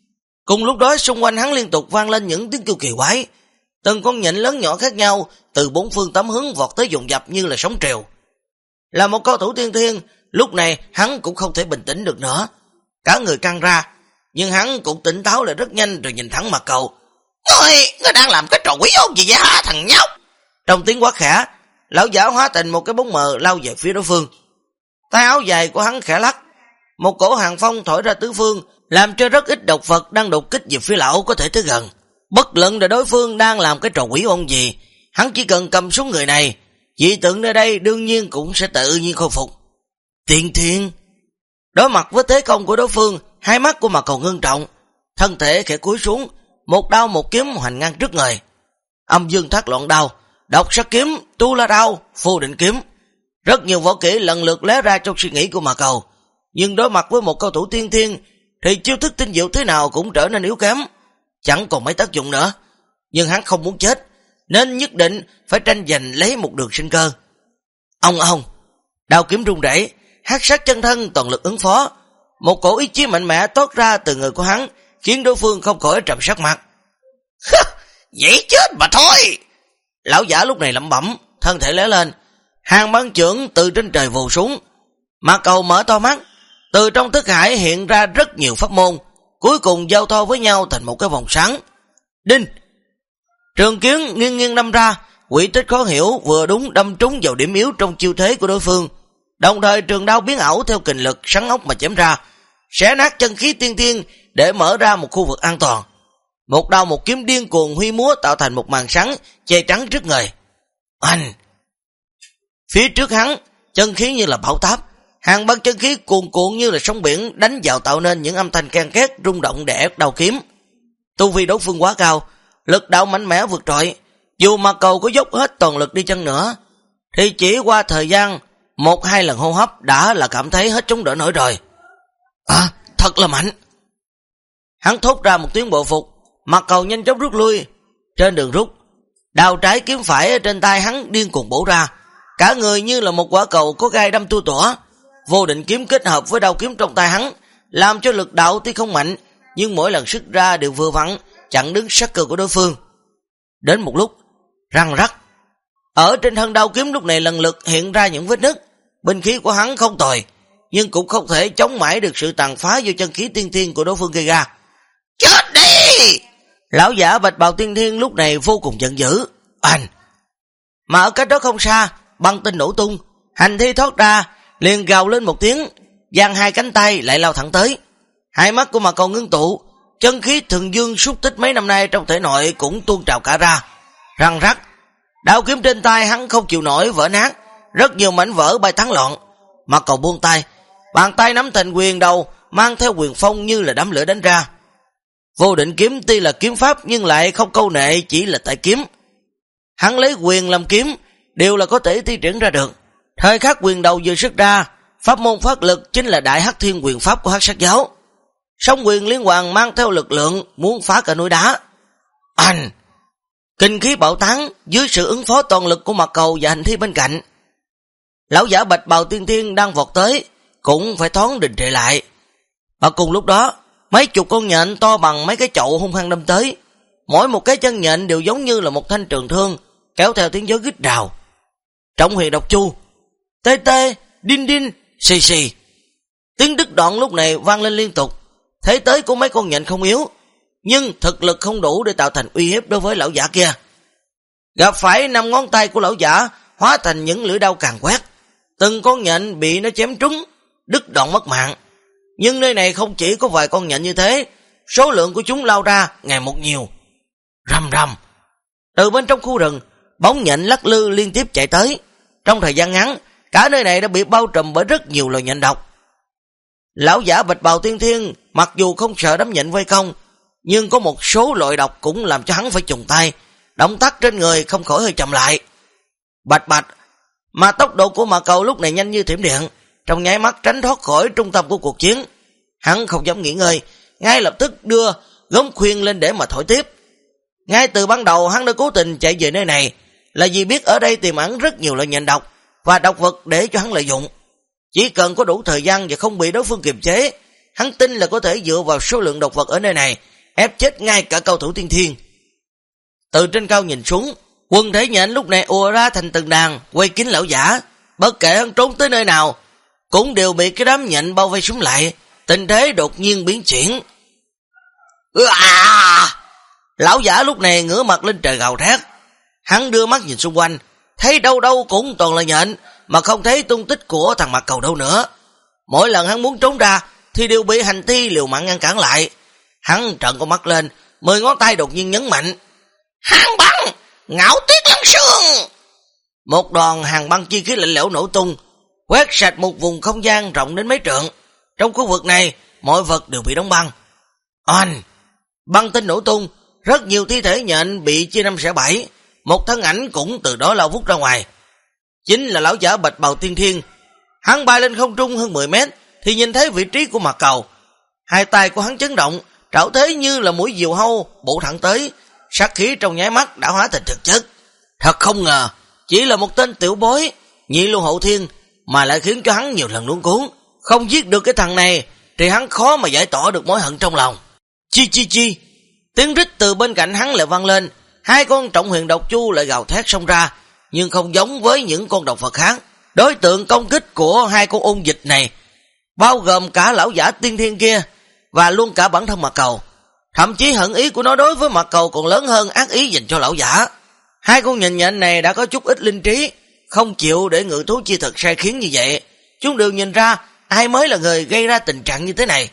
Cùng lúc đó xung quanh hắn liên tục vang lên những tiếng kêu kỳ quái. Từng con nhện lớn nhỏ khác nhau từ bốn phương tám hướng vọt tới dồn dập như là sóng triều. Là một cao thủ tiên thiên, lúc này hắn cũng không thể bình tĩnh được nữa. Cả người căng ra, nhưng hắn cũng tỉnh táo lại rất nhanh rồi nhìn thẳng Mạc Cầu. Ngươi đang làm cái trò quỷ ôn gì vậy hả thằng nhóc? Trong tiếng quát khẽ, lão giả hóa thành một cái bóng mờ lao về phía đối phương. Tay áo dài của hắn khẽ lắc, một cổ hàng phong thổi ra tứ phương, làm cho rất ít độc vật đang đột kích về phía lão có thể tới gần. Bất luận là đối phương đang làm cái trò quỷ ôn gì, hắn chỉ cần cầm xuống người này, dị tượng nơi đây đương nhiên cũng sẽ tự nhiên khôi phục. Tiên thiên. Đối mặt với thế công của đối phương, hai mắt của Mạc Cầu ngưng trọng, thân thể khẽ cúi xuống, một đao một kiếm hoành ngang trước người. Âm dương thác loạn đao, độc sát kiếm, tu la đao, vô định kiếm. Rất nhiều võ kỹ lần lượt lóe ra trong suy nghĩ của Mạc Cầu, nhưng đối mặt với một cao thủ tiên thiên thì chiêu thức tinh diệu thế nào cũng trở nên yếu kém, chẳng còn mấy tác dụng nữa. Nhưng hắn không muốn chết, nên nhất định phải tranh giành lấy một đường sinh cơ. Ông, đao kiếm rung rẩy, hắc sát chân thân toàn lực ứng phó. Một cổ ý chí mạnh mẽ toát ra từ người của hắn, khiến đối phương không khỏi trầm sắc mặt. Dễ chết mà thôi. Lão giả lúc này lẩm bẩm, thân thể lóe lên, hàng băng chưởng từ trên trời vồ xuống. Mạc Cầu mở to mắt, từ trong thức hải hiện ra rất nhiều pháp môn, cuối cùng giao thoa với nhau thành một cái vòng sáng. Đinh! Trường kiếm nghiêng nghiêng đâm ra, quỷ tích khó hiểu vừa đúng đâm trúng vào điểm yếu trong chiêu thế của đối phương. Đồng thời trường đao biến ảo theo kình lực sắn ốc mà chém ra, xé nát chân khí tiên thiên để mở ra một khu vực an toàn. Một đao một kiếm điên cuồng huy múa tạo thành một màn sáng che chắn trước người. Anh! Phía trước hắn, chân khí như là bão táp, hàng băng chân khí cuồn cuộn như là sóng biển đánh vào tạo nên những âm thanh ken két rung động đè ép đao kiếm. Tu vi đối phương quá cao, lực đạo mạnh mẽ vượt trội, dù Mạc Cầu có dốc hết toàn lực đi chăng nữa thì chỉ qua thời gian 1-2 lần hô hấp đã là cảm thấy hết chống đỡ nổi rồi. Thật là mạnh. Hắn thốt ra một tiếng bội phục, Mạc Cầu nhanh chóng rút lui. Trên đường rút, đao trái kiếm phải ở trên tay hắn điên cuồng bổ ra, cả người như là một quả cầu có gai đâm tua tủa. Vô định kiếm kết hợp với đao kiếm trong tay hắn, làm cho lực đạo tuy không mạnh, nhưng mỗi lần xuất ra đều vừa vặn chặn đứng sát cơ của đối phương. Đến một lúc, răng rắc, ở trên thân đao kiếm lúc này lần lượt hiện ra những vết nứt. Binh khí của hắn không tồi, nhưng cũng không thể chống mãi được sự tàn phá do chân khí tiên thiên của đối phương gây ra. Chết đi! Lão giả bạch bào tiên thiên lúc này vô cùng giận dữ. Anh! Mà ở cách đó không xa, băng tinh nổ tung, hành thi thoát ra, liền gào lên một tiếng, giang hai cánh tay lại lao thẳng tới. Hai mắt của Mạc Cầu ngưng tụ, chân khí thường dương xúc tích mấy năm nay trong thể nội cũng tuôn trào cả ra. Răng rắc, đao kiếm trên tay hắn không chịu nổi vỡ nát, rất nhiều mảnh vỡ bay tán loạn. Mạc Cầu buông tay, bàn tay nắm thành quyền đầu, mang theo quyền phong như là đám lửa đánh ra. Vô định kiếm tuy là kiếm pháp nhưng lại không câu nệ chỉ là tại kiếm. Hắn lấy quyền làm kiếm, đều là có thể thi triển ra được. Thời khắc quyền đầu vừa xuất ra, pháp môn phát lực chính là Đại Hắc Thiên quyền pháp của Hắc Sát giáo. Song quyền liên hoàn mang theo lực lượng muốn phá cả núi đá. Anh! Kinh khí bạo tán dưới sự ứng phó toàn lực của Mạc Cầu và hành thi bên cạnh. Lão giả bạch bào tiên thiên đang vọt tới cũng phải thoáng đình trệ lại. Và cùng lúc đó, mấy chục con nhện to bằng mấy cái chậu hung hăng đâm tới. Mỗi một cái chân nhện đều giống như là một thanh trường thương, kéo theo tiếng gió rít rào. Trọng huyền độc chu, tê tê, đinh đinh, xì xì. Tiếng đứt đoạn lúc này vang lên liên tục. Thế tới của mấy con nhện không yếu, nhưng thực lực không đủ để tạo thành uy hiếp đối với lão giả kia. Gặp phải 5 ngón tay của lão giả hóa thành những lưỡi đao càn quét, từng con nhện bị nó chém trúng, đứt đoạn mất mạng. Nhưng nơi này không chỉ có vài con nhện như thế, số lượng của chúng lao ra ngày một nhiều. Rầm rầm, từ bên trong khu rừng, bóng nhện lắc lư liên tiếp chạy tới. Trong thời gian ngắn, cả nơi này đã bị bao trùm bởi rất nhiều loài nhện độc. Lão giả bạch bào tiên thiên mặc dù không sợ đám nhện vây công, nhưng có một số loại độc cũng làm cho hắn phải chùng tay, động tác trên người không khỏi hơi chậm lại. Bạch bạch, mà tốc độ của Mạc Cầu lúc này nhanh như thiểm điện, trong nháy mắt tránh thoát khỏi trung tâm của cuộc chiến. Hắn không dám nghỉ ngơi, ngay lập tức đưa gống khuyên lên để mà thổi tiếp. Ngay từ ban đầu hắn đã cố tình chạy về nơi này là vì biết ở đây tiềm ẩn rất nhiều loại nhện độc và độc vật để cho hắn lợi dụng. Chỉ cần có đủ thời gian và không bị đối phương kiềm chế, hắn tin là có thể dựa vào số lượng độc vật ở nơi này ép chết ngay cả cao thủ tiên thiên. Từ trên cao nhìn xuống, quân thể nhện lúc này ùa ra thành từng đàn, quay kín lão giả, bất kể hắn trốn tới nơi nào, cũng đều bị cái đám nhện bao vây súng lại, tình thế đột nhiên biến chuyển. Lão giả lúc này ngửa mặt lên trời gào thét, hắn đưa mắt nhìn xung quanh, thấy đâu đâu cũng toàn là nhện, mà không thấy tung tích của thằng Mạc Cầu đâu nữa. Mỗi lần hắn muốn trốn ra, thì đều bị hành thi liều mạng ngăn cản lại. Hắn trợn con mắt lên, 10 ngón tay đột nhiên nhấn mạnh, hàng băng, ngạo tuyết lăng sương. Một đoàn hàng băng chi khí lạnh lẽo nổ tung, quét sạch một vùng không gian rộng đến mấy trượng. Trong khu vực này, mọi vật đều bị đóng băng. Oanh! Băng tinh nổ tung, rất nhiều thi thể nhện bị chia năm xẻ bảy, một thân ảnh cũng từ đó lao vút ra ngoài. Chính là lão giả Bạch Bào Tiên Thiên. Hắn bay lên không trung hơn 10 mét, thì nhìn thấy vị trí của Mạc Cầu. Hai tay của hắn chấn động, trảo thế như là mũi diều hâu bổ thẳng tới, sát khí trong nháy mắt đã hóa thành thực chất. Thật không ngờ, chỉ là một tên tiểu bối, nhị lưu hậu thiên, mà lại khiến cho hắn nhiều lần luống cuốn. Không giết được cái thằng này, thì hắn khó mà giải tỏa được mối hận trong lòng. Chi. Tiếng rít từ bên cạnh hắn lại vang lên, hai con trọng huyền độc chu lại gào thét xông ra, nhưng không giống với những con độc vật khác. Đối tượng công kích của hai con ôn dịch này, bao gồm cả lão giả tiên thiên kia, và luôn cả bản thân Mạc Cầu. Thậm chí hận ý của nó đối với Mạc Cầu còn lớn hơn ác ý dành cho lão giả. Hai con nhện này đã có chút ít linh trí, không chịu để ngự thú chi thực sai khiến như vậy. Chúng đều nhìn ra ai mới là người gây ra tình trạng như thế này.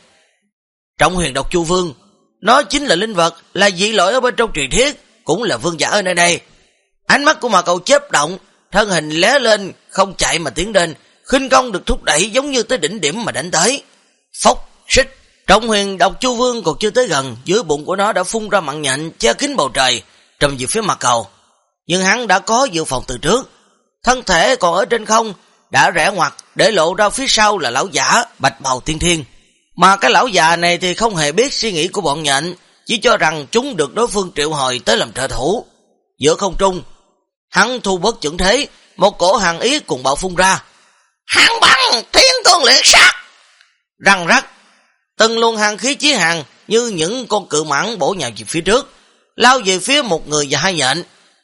Trọng huyền độc chu vương, nó chính là linh vật, là dị loại ở bên trong truyền thuyết, cũng là vương giả ở nơi đây. Ánh mắt của Mạc Cầu chớp động, thân hình lé lên, không chạy mà tiến đến, khinh công được thúc đẩy giống như tới đỉnh điểm mà đánh tới. Phốc, xích, trọng huyền độc chu vương còn chưa tới gần, dưới bụng của nó đã phun ra mạng nhện che kín bầu trời, trầm về phía Mạc Cầu. Nhưng hắn đã có dự phòng từ trước, thân thể còn ở trên không, đã rẽ ngoặt để lộ ra phía sau là lão giả Bạch Bào Tiên Thiên. Mà cái lão già này thì không hề biết suy nghĩ của bọn nhện, chỉ cho rằng chúng được đối phương triệu hồi tới làm trợ thủ. Giữa không trung, hắn thu bất chuẩn thế, một cổ hàng ý cùng bạo phun ra. Hàng băng, thiên cương liệt sát! Răng rắc, từng luồng hàng khí chí hàng như những con cự mãng bổ nhào về phía trước, lao về phía một người và hai nhện.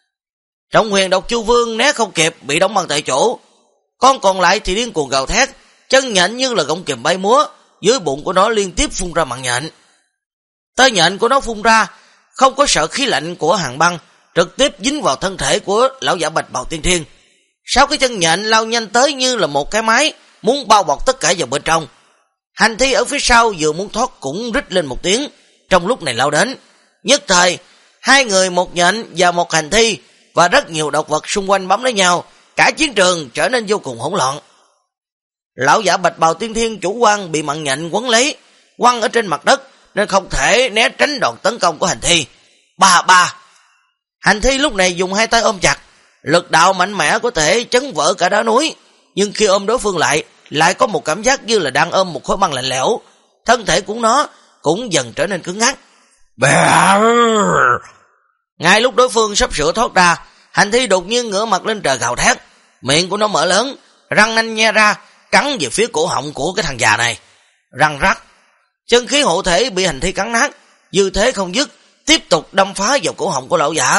Trọng huyền độc chu vương né không kịp, bị đóng băng tại chỗ. Con còn lại thì điên cuồng gào thét, chân nhện như là gọng kìm bay múa, dưới bụng của nó liên tiếp phun ra mạng nhện. Tơ nhện của nó phun ra, không có sợ khí lạnh của hàng băng, trực tiếp dính vào thân thể của lão giả Bạch Bào Tiên Thiên. Sau cái chân nhện lao nhanh tới như là một cái máy, muốn bao bọc tất cả vào bên trong. Hành thi ở phía sau vừa muốn thoát cũng rít lên một tiếng, trong lúc này lao đến. Nhất thời, hai người, một nhện và một hành thi, và rất nhiều độc vật xung quanh bám lấy nhau, cả chiến trường trở nên vô cùng hỗn loạn. Lão giả Bạch Bào Tiên Thiên chủ quan bị mạng nhện quấn lấy, quăng ở trên mặt đất, nên không thể né tránh đòn tấn công của hành thi. Ba. Hành thi lúc này dùng hai tay ôm chặt, lực đạo mạnh mẽ có thể chấn vỡ cả đá núi, nhưng khi ôm đối phương lại có một cảm giác như là đang ôm một khối băng lạnh lẽo. Thân thể của nó cũng dần trở nên cứng ngắc. Ngay lúc đối phương sắp sửa thoát ra, hành thi đột nhiên ngửa mặt lên trời gào thét, miệng của nó mở lớn, răng nanh nhe ra, cắn về phía cổ họng của cái thằng già này. Răng rắc, chân khí hộ thể bị hành thi cắn nát, dư thế không dứt, tiếp tục đâm phá vào cổ họng của lão giả.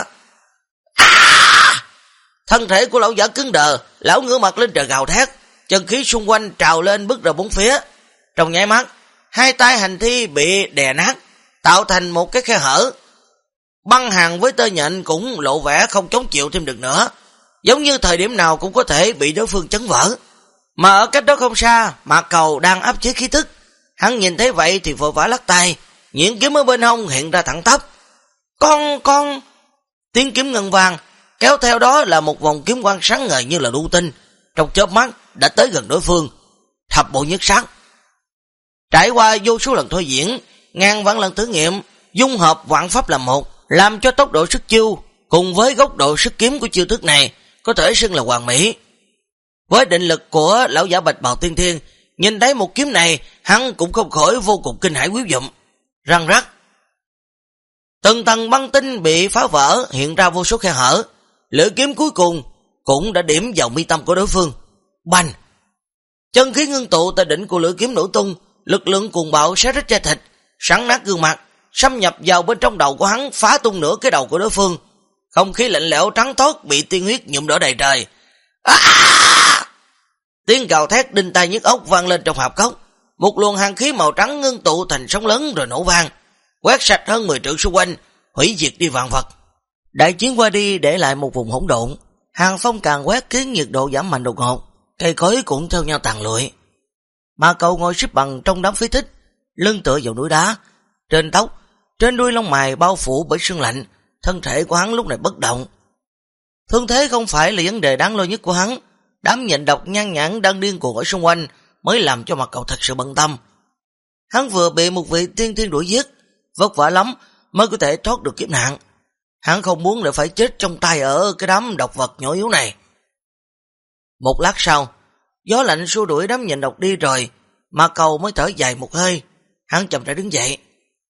Thân thể của lão giả cứng đờ, lão ngửa mặt lên trời gào thét, chân khí xung quanh trào lên bứt ra bốn phía. Trong nháy mắt, hai tay hành thi bị đè nát, tạo thành một cái khe hở. Băng hàng với tơ nhện cũng lộ vẻ không chống chịu thêm được nữa, giống như thời điểm nào cũng có thể bị đối phương chấn vỡ. Mà ở cách đó không xa, Mạc Cầu đang áp chế khí tức. Hắn nhìn thấy vậy thì vội vã lắc tay, nhuyễn kiếm ở bên hông hiện ra thẳng tắp. Con! Tiếng kiếm ngân vang, kéo theo đó là một vòng kiếm quang sáng ngời như là đu tinh, trong chớp mắt đã tới gần đối phương. Thập bộ nhất sát. Trải qua vô số lần thôi diễn, ngàn vạn lần thử nghiệm, dung hợp vạn pháp làm một, làm cho tốc độ sức chiêu cùng với góc độ sức kiếm của chiêu thức này có thể xưng là hoàn mỹ. Với định lực của lão giả Bạch Bào Tiên Thiên, nhìn thấy một kiếm này, hắn cũng không khỏi vô cùng kinh hãi quý vọng. Răng rắc, từng tầng băng tinh bị phá vỡ, hiện ra vô số khe hở. Lưỡi kiếm cuối cùng cũng đã điểm vào mi tâm của đối phương. Bành, chân khí ngưng tụ tại đỉnh của lưỡi kiếm nổ tung, lực lượng cuồng bạo xé rách da thịt, sắn nát gương mặt, xâm nhập vào bên trong đầu của hắn, phá tung nửa cái đầu của đối phương. Không khí lạnh lẽo trắng toát bị tiên huyết nhuộm đỏ đầy trời. Tiếng gào thét đinh tai nhức óc vang lên trong hạp cốc. Một luồng hàn khí màu trắng ngưng tụ thành sóng lớn rồi nổ vang, quét sạch hơn 10 trượng xung quanh, hủy diệt đi vạn vật. Đại chiến qua đi để lại một vùng hỗn độn, hàn phong càng quét khiến nhiệt độ giảm mạnh đột ngột, cây cối cũng theo nhau tàn lụi. Ma Cầu ngồi xếp bằng trong đám phế tích, lưng tựa vào núi đá, trên tóc, trên đuôi lông mày bao phủ bởi sương lạnh, thân thể của hắn lúc này bất động. Thương thế không phải là vấn đề đáng lo nhất của hắn, đám nhện độc nhan nhản đang điên cuồng ở xung quanh mới làm cho Ma Cầu thật sự bận tâm. Hắn vừa bị một vị tiên thiên đuổi giết, vất vả lắm mới có thể thoát được kiếp nạn. Hắn không muốn lại phải chết trong tay ở cái đám độc vật nhỏ yếu này. Một lát sau, gió lạnh xua đuổi đám nhện độc đi rồi, Ma Cầu mới thở dài một hơi. Hắn chậm rãi đứng dậy.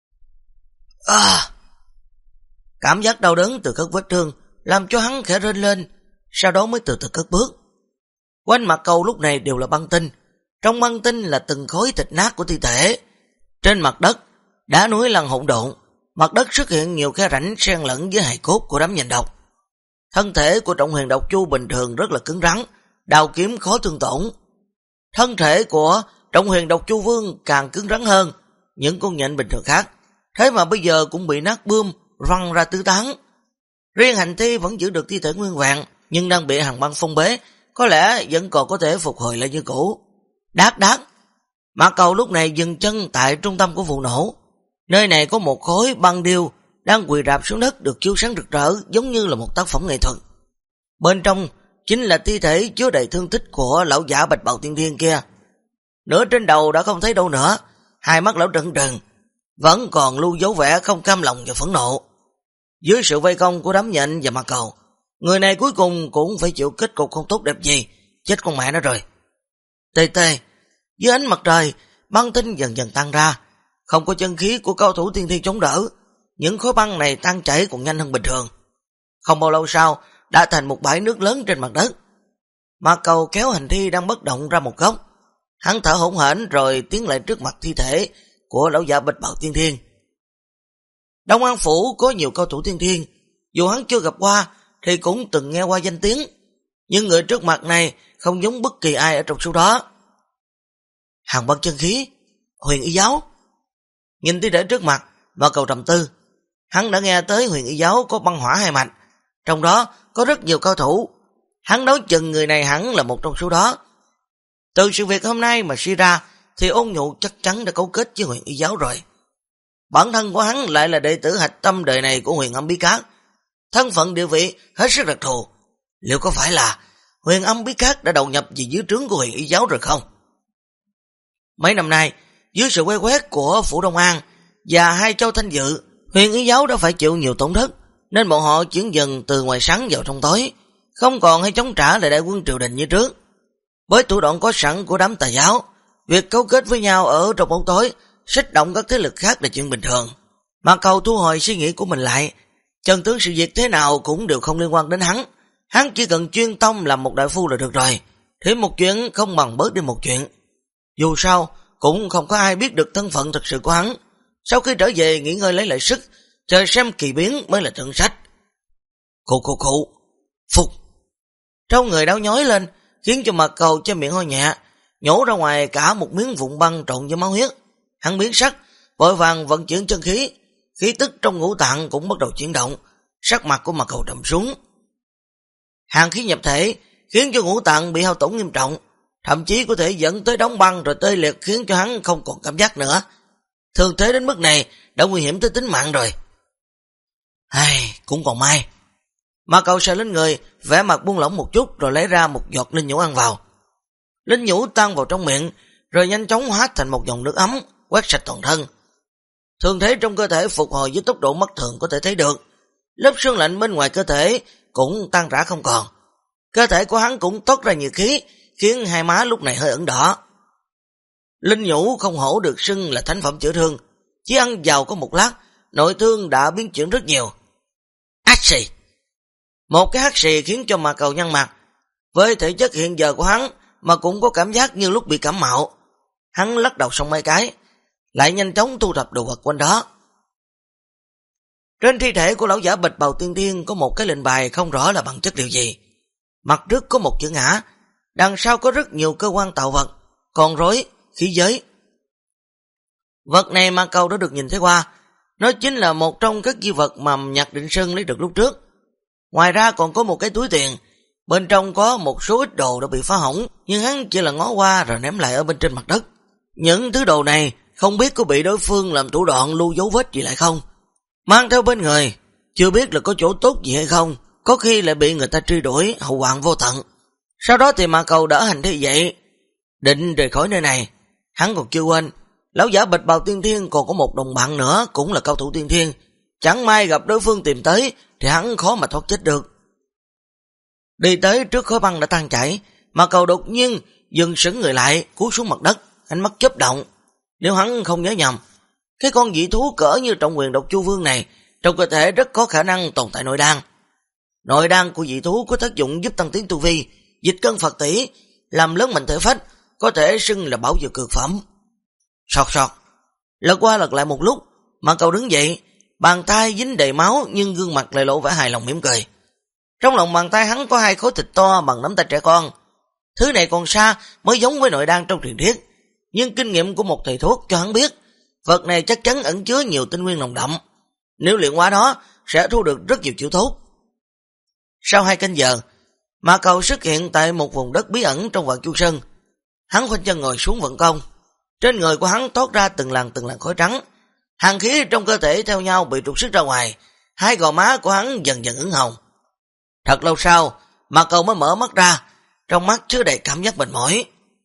Cảm giác đau đớn từ các vết thương làm cho hắn khẽ rên lên, sau đó mới từ từ cất bước. Quanh Ma Cầu lúc này đều là băng tinh, trong băng tinh là từng khối thịt nát của thi thể. Trên mặt đất, đá núi lăn hỗn độn, mặt đất xuất hiện nhiều khe rãnh xen lẫn với hài cốt của đám nhện độc. Thân thể của Trọng Huyền Độc Chu bình thường rất là cứng rắn, đao kiếm khó thương tổn. Thân thể của Trọng Huyền Độc Chu Vương càng cứng rắn hơn những con nhện bình thường khác, thế mà bây giờ cũng bị nát bươm, văng ra tứ tán. Riêng hành thi vẫn giữ được thi thể nguyên vẹn, nhưng đang bị hàn băng phong bế, có lẽ vẫn còn có thể phục hồi lại như cũ. Đát đát. Ma Cầu lúc này dừng chân tại trung tâm của vụ nổ. Nơi này có một khối băng điêu đang quỳ rạp xuống đất, được chiếu sáng rực rỡ giống như là một tác phẩm nghệ thuật. Bên trong chính là thi thể chứa đầy thương tích của lão giả Bạch Bào Tiên Thiên kia. Nửa trên đầu đã không thấy đâu nữa, hai mắt lão trừng trừng, vẫn còn lưu dấu vẻ không cam lòng và phẫn nộ. Dưới sự vây công của đám nhện và Ma Cầu, người này cuối cùng cũng phải chịu kết cục không tốt đẹp gì, chết con mẹ nó rồi. Tê tê, dưới ánh mặt trời, băng tinh dần dần tan ra, không có chân khí của cao thủ tiên thiên chống đỡ, những khối băng này tan chảy còn nhanh hơn bình thường. Không bao lâu sau, đã thành một bãi nước lớn trên mặt đất. Ma Cầu kéo hành thi đang bất động ra một góc, hắn thở hổn hển rồi tiến lại trước mặt thi thể của lão già Bạch Bào Tiên Thiên. Đông An Phủ có nhiều cao thủ tiên thiên, dù hắn chưa gặp qua thì cũng từng nghe qua danh tiếng, nhưng người trước mặt này không giống bất kỳ ai ở trong số đó. Hàng băng chân khí, Huyền Y Giáo. Nhìn thi thể trước mặt, Ma Cầu trầm tư. Hắn đã nghe tới Huyền Y Giáo có băng hỏa hai mạch, trong đó có rất nhiều cao thủ. Hắn nói chừng người này hẳn là một trong số đó. Từ sự việc hôm nay mà suy ra thì Ôn Nhu chắc chắn đã cấu kết với Huyền Y Giáo rồi. Bản thân của hắn lại là đệ tử hạch tâm đời này của Huyền Âm Bí Cát, thân phận địa vị hết sức đặc thù. Liệu có phải là Huyền Âm Bí Cát đã đầu nhập về dưới trướng của Huyền Y Giáo rồi không? Mấy năm nay, dưới sự quay quét của Phủ Đông An và hai châu Thanh Dự, Huyền Y Giáo đã phải chịu nhiều tổn thất, nên bọn họ chuyển dần từ ngoài sáng vào trong tối, không còn hay chống trả lại đại quân triều đình như trước. Với thủ đoạn có sẵn của đám tà giáo, việc cấu kết với nhau ở trong bóng tối, xích động các thế lực khác là chuyện bình thường. Ma Cầu thu hồi suy nghĩ của mình lại, chân tướng sự việc thế nào cũng đều không liên quan đến hắn. Hắn chỉ cần chuyên tâm làm một đại phu là được rồi, thì một chuyện không bằng bớt đi một chuyện. Dù sao, cũng không có ai biết được thân phận thật sự của hắn. Sau khi trở về nghỉ ngơi lấy lại sức, chờ xem kỳ biến mới là thượng sách. Cụ, phục. Trong người đau nhói lên, khiến cho Ma Cầu trên miệng ho nhẹ, nhổ ra ngoài cả một miếng vụn băng trộn với máu huyết. Hắn biến sắc, vội vàng vận chuyển chân khí, khí tức trong ngũ tạng cũng bắt đầu chuyển động, sắc mặt của Ma Cầu trầm xuống. Hàn khí nhập thể khiến cho ngũ tạng bị hao tổn nghiêm trọng, thậm chí có thể dẫn tới đóng băng rồi tê liệt, khiến cho hắn không còn cảm giác nữa. Thường thế đến mức này đã nguy hiểm tới tính mạng rồi. Cũng còn may. Ma Cầu sờ lên người, vẻ mặt buông lỏng một chút rồi lấy ra một giọt linh nhũ ăn vào. Linh nhũ tan vào trong miệng rồi nhanh chóng hóa thành một dòng nước ấm, quét sạch toàn thân. Thương thế trong cơ thể phục hồi với tốc độ mắt thường có thể thấy được. Lớp xương lạnh bên ngoài cơ thể cũng tan rã không còn. Cơ thể của hắn cũng toát ra nhiệt khí, khiến hai má lúc này hơi ửng đỏ. Linh nhũ không hổ được xưng là thánh phẩm chữa thương, chỉ ăn vào có một lát, nội thương đã biến chuyển rất nhiều. Ác xì. Một cái hắt xì khiến cho Ma Cầu nhăn mặt. Với thể chất hiện giờ của hắn mà cũng có cảm giác như lúc bị cảm mạo. Hắn lắc đầu xong mấy cái, lại nhanh chóng thu thập đồ vật quanh đó. Trên thi thể của lão giả bạch bào tiên thiên có một cái lệnh bài không rõ là bằng chất liệu gì. Mặt trước có một chữ ngã, đằng sau có rất nhiều cơ quan tạo vật, con rối, khí giới. Vật này Ma Câu đã được nhìn thấy qua, nó chính là một trong các di vật mà Nhạc Định Sơn lấy được lúc trước. Ngoài ra còn có một cái túi tiền, bên trong có một số ít đồ đã bị phá hỏng, nhưng hắn chỉ là ngó qua rồi ném lại ở bên trên mặt đất. Những thứ đồ này không biết có bị đối phương làm thủ đoạn lưu dấu vết gì lại không. Mang theo bên người, chưa biết là có chỗ tốt gì hay không, có khi lại bị người ta truy đuổi, hậu hoạn vô tận. Sau đó thì Ma Câu đỡ hành thi dậy, định rời khỏi nơi này. Hắn còn chưa quên, lão giả bạch bào tiên thiên còn có một đồng bạn nữa, cũng là cao thủ tiên thiên. Chẳng may gặp đối phương tìm tới, thì hắn khó mà thoát chết được. Đi tới trước khối băng đã tan chảy, Ma Câu đột nhiên dừng sững người lại, cúi xuống mặt đất, ánh mắt chớp động. Nếu hắn không nhớ nhầm, cái con dị thú cỡ như Trọng Quyền Độc Chu Vương này, trong cơ thể rất có khả năng tồn tại nội đan. Nội đan của dị thú có tác dụng giúp tăng tiến tu vi, dịch cân Phật tỷ, làm lớn mạnh thể phách, có thể xưng là bảo dược cực phẩm. Sọt sọt, lật qua lật lại một lúc, Ma Câu đứng dậy, bàn tay dính đầy máu nhưng gương mặt lại lộ vẻ hài lòng mỉm cười. Trong lòng bàn tay hắn có hai khối thịt to bằng nắm tay trẻ con. Thứ này còn xa mới giống với nội đan trong truyền thuyết, nhưng kinh nghiệm của một thầy thuốc cho hắn biết, vật này chắc chắn ẩn chứa nhiều tinh nguyên nồng đậm. Nếu luyện hóa nó, sẽ thu được rất nhiều chiêu tốt. Sau 2 canh giờ, Ma Câu xuất hiện tại một vùng đất bí ẩn trong Vạn Chu Sơn. Hắn khoanh chân ngồi xuống vận công. Trên người của hắn toát ra từng làn khói trắng. Hàn khí trong cơ thể theo nhau bị trục xuất ra ngoài. 2 gò má của hắn dần dần ửng hồng. Thật lâu sau, Ma Câu mới mở mắt ra, trong mắt chứa đầy cảm giác mệt mỏi.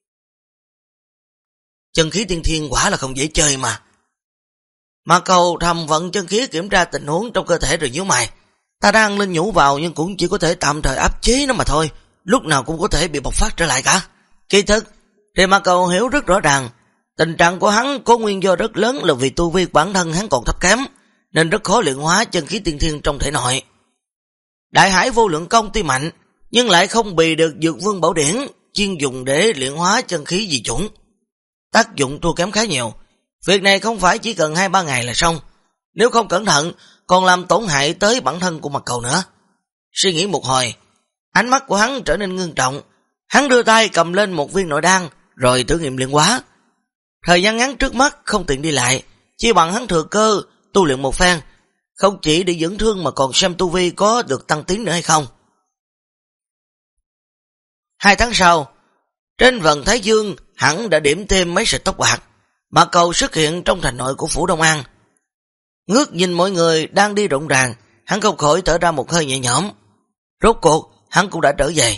Chân khí tiên thiên quả là không dễ chơi mà. Ma Câu thầm vận chân khí kiểm tra tình huống trong cơ thể rồi nhíu mày. Ta đang lên nhũ vào nhưng cũng chỉ có thể tạm thời áp chế nó mà thôi, lúc nào cũng có thể bị bộc phát trở lại cả. Kỳ thực thì Ma Câu hiểu rất rõ ràng, tình trạng của hắn có nguyên do rất lớn là vì tu vi bản thân hắn còn thấp kém, nên rất khó luyện hóa chân khí tiên thiên trong thể nội. Đại Hải Vô Lượng Công tuy mạnh, nhưng lại không bì được Dược Vương Bảo Điển chuyên dùng để luyện hóa chân khí dị chủng. Tác dụng thua kém khá nhiều. Việc này không phải chỉ cần 2-3 ngày là xong, nếu không cẩn thận còn làm tổn hại tới bản thân của Ma Câu nữa. Suy nghĩ một hồi, ánh mắt của hắn trở nên ngưng trọng. Hắn đưa tay cầm lên một viên nội đan rồi thử nghiệm luyện hóa. Thời gian ngắn trước mắt không tiện đi lại, chỉ bằng hắn thừa cơ tu luyện một phen, không chỉ để dưỡng thương mà còn xem tu vi có được tăng tiến nữa hay không. 2 tháng sau, trên vầng Thái Dương hẳn đã điểm thêm mấy sợi tóc bạc. Ma Câu xuất hiện trong thành nội của phủ Đông An. Ngước nhìn mọi người đang đi rộn ràng, hắn không khỏi thở ra một hơi nhẹ nhõm. Rốt cuộc hắn cũng đã trở về.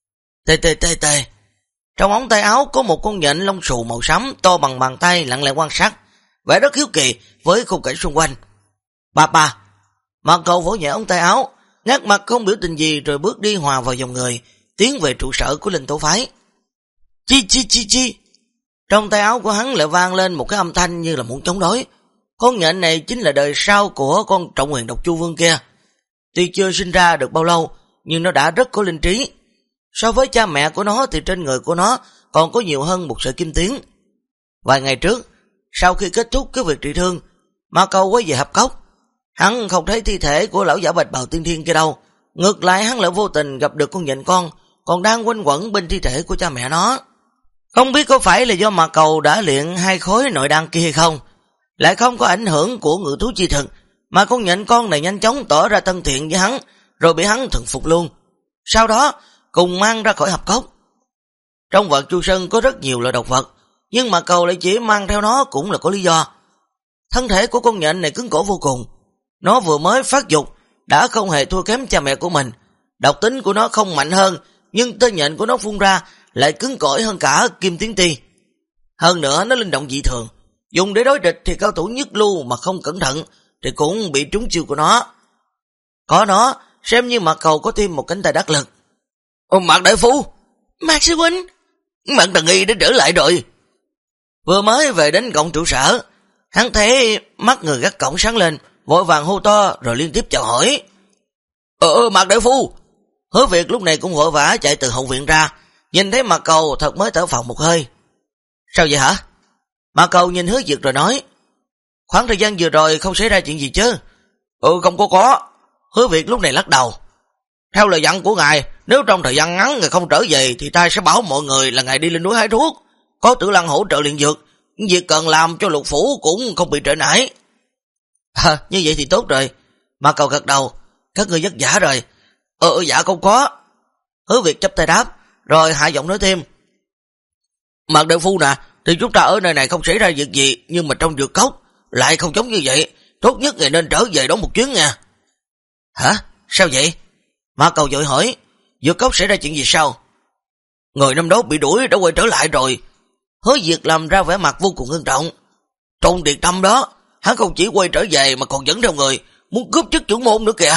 Tê. Trong ống tay áo có một con nhện lông xù màu xám to bằng bàn tay lặng lẽ quan sát, vẻ rất hiếu kỳ với khung cảnh xung quanh. Ba. Ma Câu vỗ nhẹ ống tay áo, nét mặt không biểu tình gì rồi bước đi hòa vào dòng người, tiến về trụ sở của Linh Tổ phái. Chi. Trong tay áo của hắn lại vang lên một cái âm thanh như là muốn chống đối. Con nhện này chính là đời sau của con Trọng Quyền Độc Chu Vương kia. Tuy chưa sinh ra được bao lâu, nhưng nó đã rất có linh trí. So với cha mẹ của nó thì trên người của nó còn có nhiều hơn một sợi kim tuyến. Vài ngày trước, sau khi kết thúc cái việc trị thương, Ma Câu quay về Hạp Cốc. Hắn không thấy thi thể của lão giả bạch bào tiên thiên kia đâu. Ngược lại hắn lại vô tình gặp được con nhện con còn đang quanh quẩn bên thi thể của cha mẹ nó. Không biết có phải là do Ma Câu đã luyện 2 khối nội đan kia hay không, lại không có ảnh hưởng của ngự thú chi thực, mà con nhện con này nhanh chóng tỏ ra thân thiện với hắn, rồi bị hắn thuần phục luôn. Sau đó cùng mang ra khỏi Hạp Cốc. Trong Vạn Chu Sơn có rất nhiều loại độc vật, nhưng Ma Câu lại chỉ mang theo nó cũng là có lý do. Thân thể của con nhện này cứng cổ vô cùng, nó vừa mới phát dục đã không hề thua kém cha mẹ của mình. Độc tính của nó không mạnh hơn, nhưng tơ nhện của nó phun ra lại cứng cỏi hơn cả kim tuyến ti. Hơn nữa nó linh động dị thường, dùng để đối địch thì cao thủ nhất lưu mà không cẩn thận thì cũng bị trúng chiêu của nó. Có nó xem như Ma Câu có thêm một cánh tay đắc lực. Mạc đại phu, Mạc sư huynh, Mạc Tần Nghi đã trở lại rồi. Vừa mới về đến cổng trụ sở, hắn thấy mắt người gác cổng sáng lên, vội vàng hô to rồi liên tiếp chào hỏi. Mạc đại phu. Hứa Việt lúc này cũng vội vã chạy từ hậu viện ra, nhìn thấy Ma Câu thật mới thở phào một hơi. Sao vậy hả? Ma Câu nhìn Hứa Việt rồi nói, khoảng thời gian vừa rồi không xảy ra chuyện gì chứ? Không có. Hứa Việt lúc này lắc đầu. Theo lời dặn của ngài, nếu trong thời gian ngắn ngài không trở về thì ta sẽ bảo mọi người là ngài đi lên núi hái thuốc. Có Tử Lăng hỗ trợ luyện dược, việc cần làm cho Lục phủ cũng không bị trễ nải. Như vậy thì tốt rồi. Mà Cầu gật đầu. Các ngươi vất vả rồi. Dạ không có. Hứa Việt chắp tay đáp, rồi hạ giọng nói thêm. Mạc đại phu nè, thì chúng ta ở nơi này không xảy ra việc gì, nhưng mà trong dược cốc lại không giống như vậy. Tốt nhất ngài nên trở về đó một chuyến nha. Hả? Sao vậy? Mạc Cầu vội hỏi. Dược cốc xảy ra chuyện gì sao? Người năm đó bị đuổi đã quay trở lại rồi. Hứa Việt làm ra vẻ mặt vô cùng nghiêm trọng. Trong Tiệt Tâm đó, hắn không chỉ quay trở về mà còn dẫn theo người, muốn cướp chức trưởng môn nữa kìa.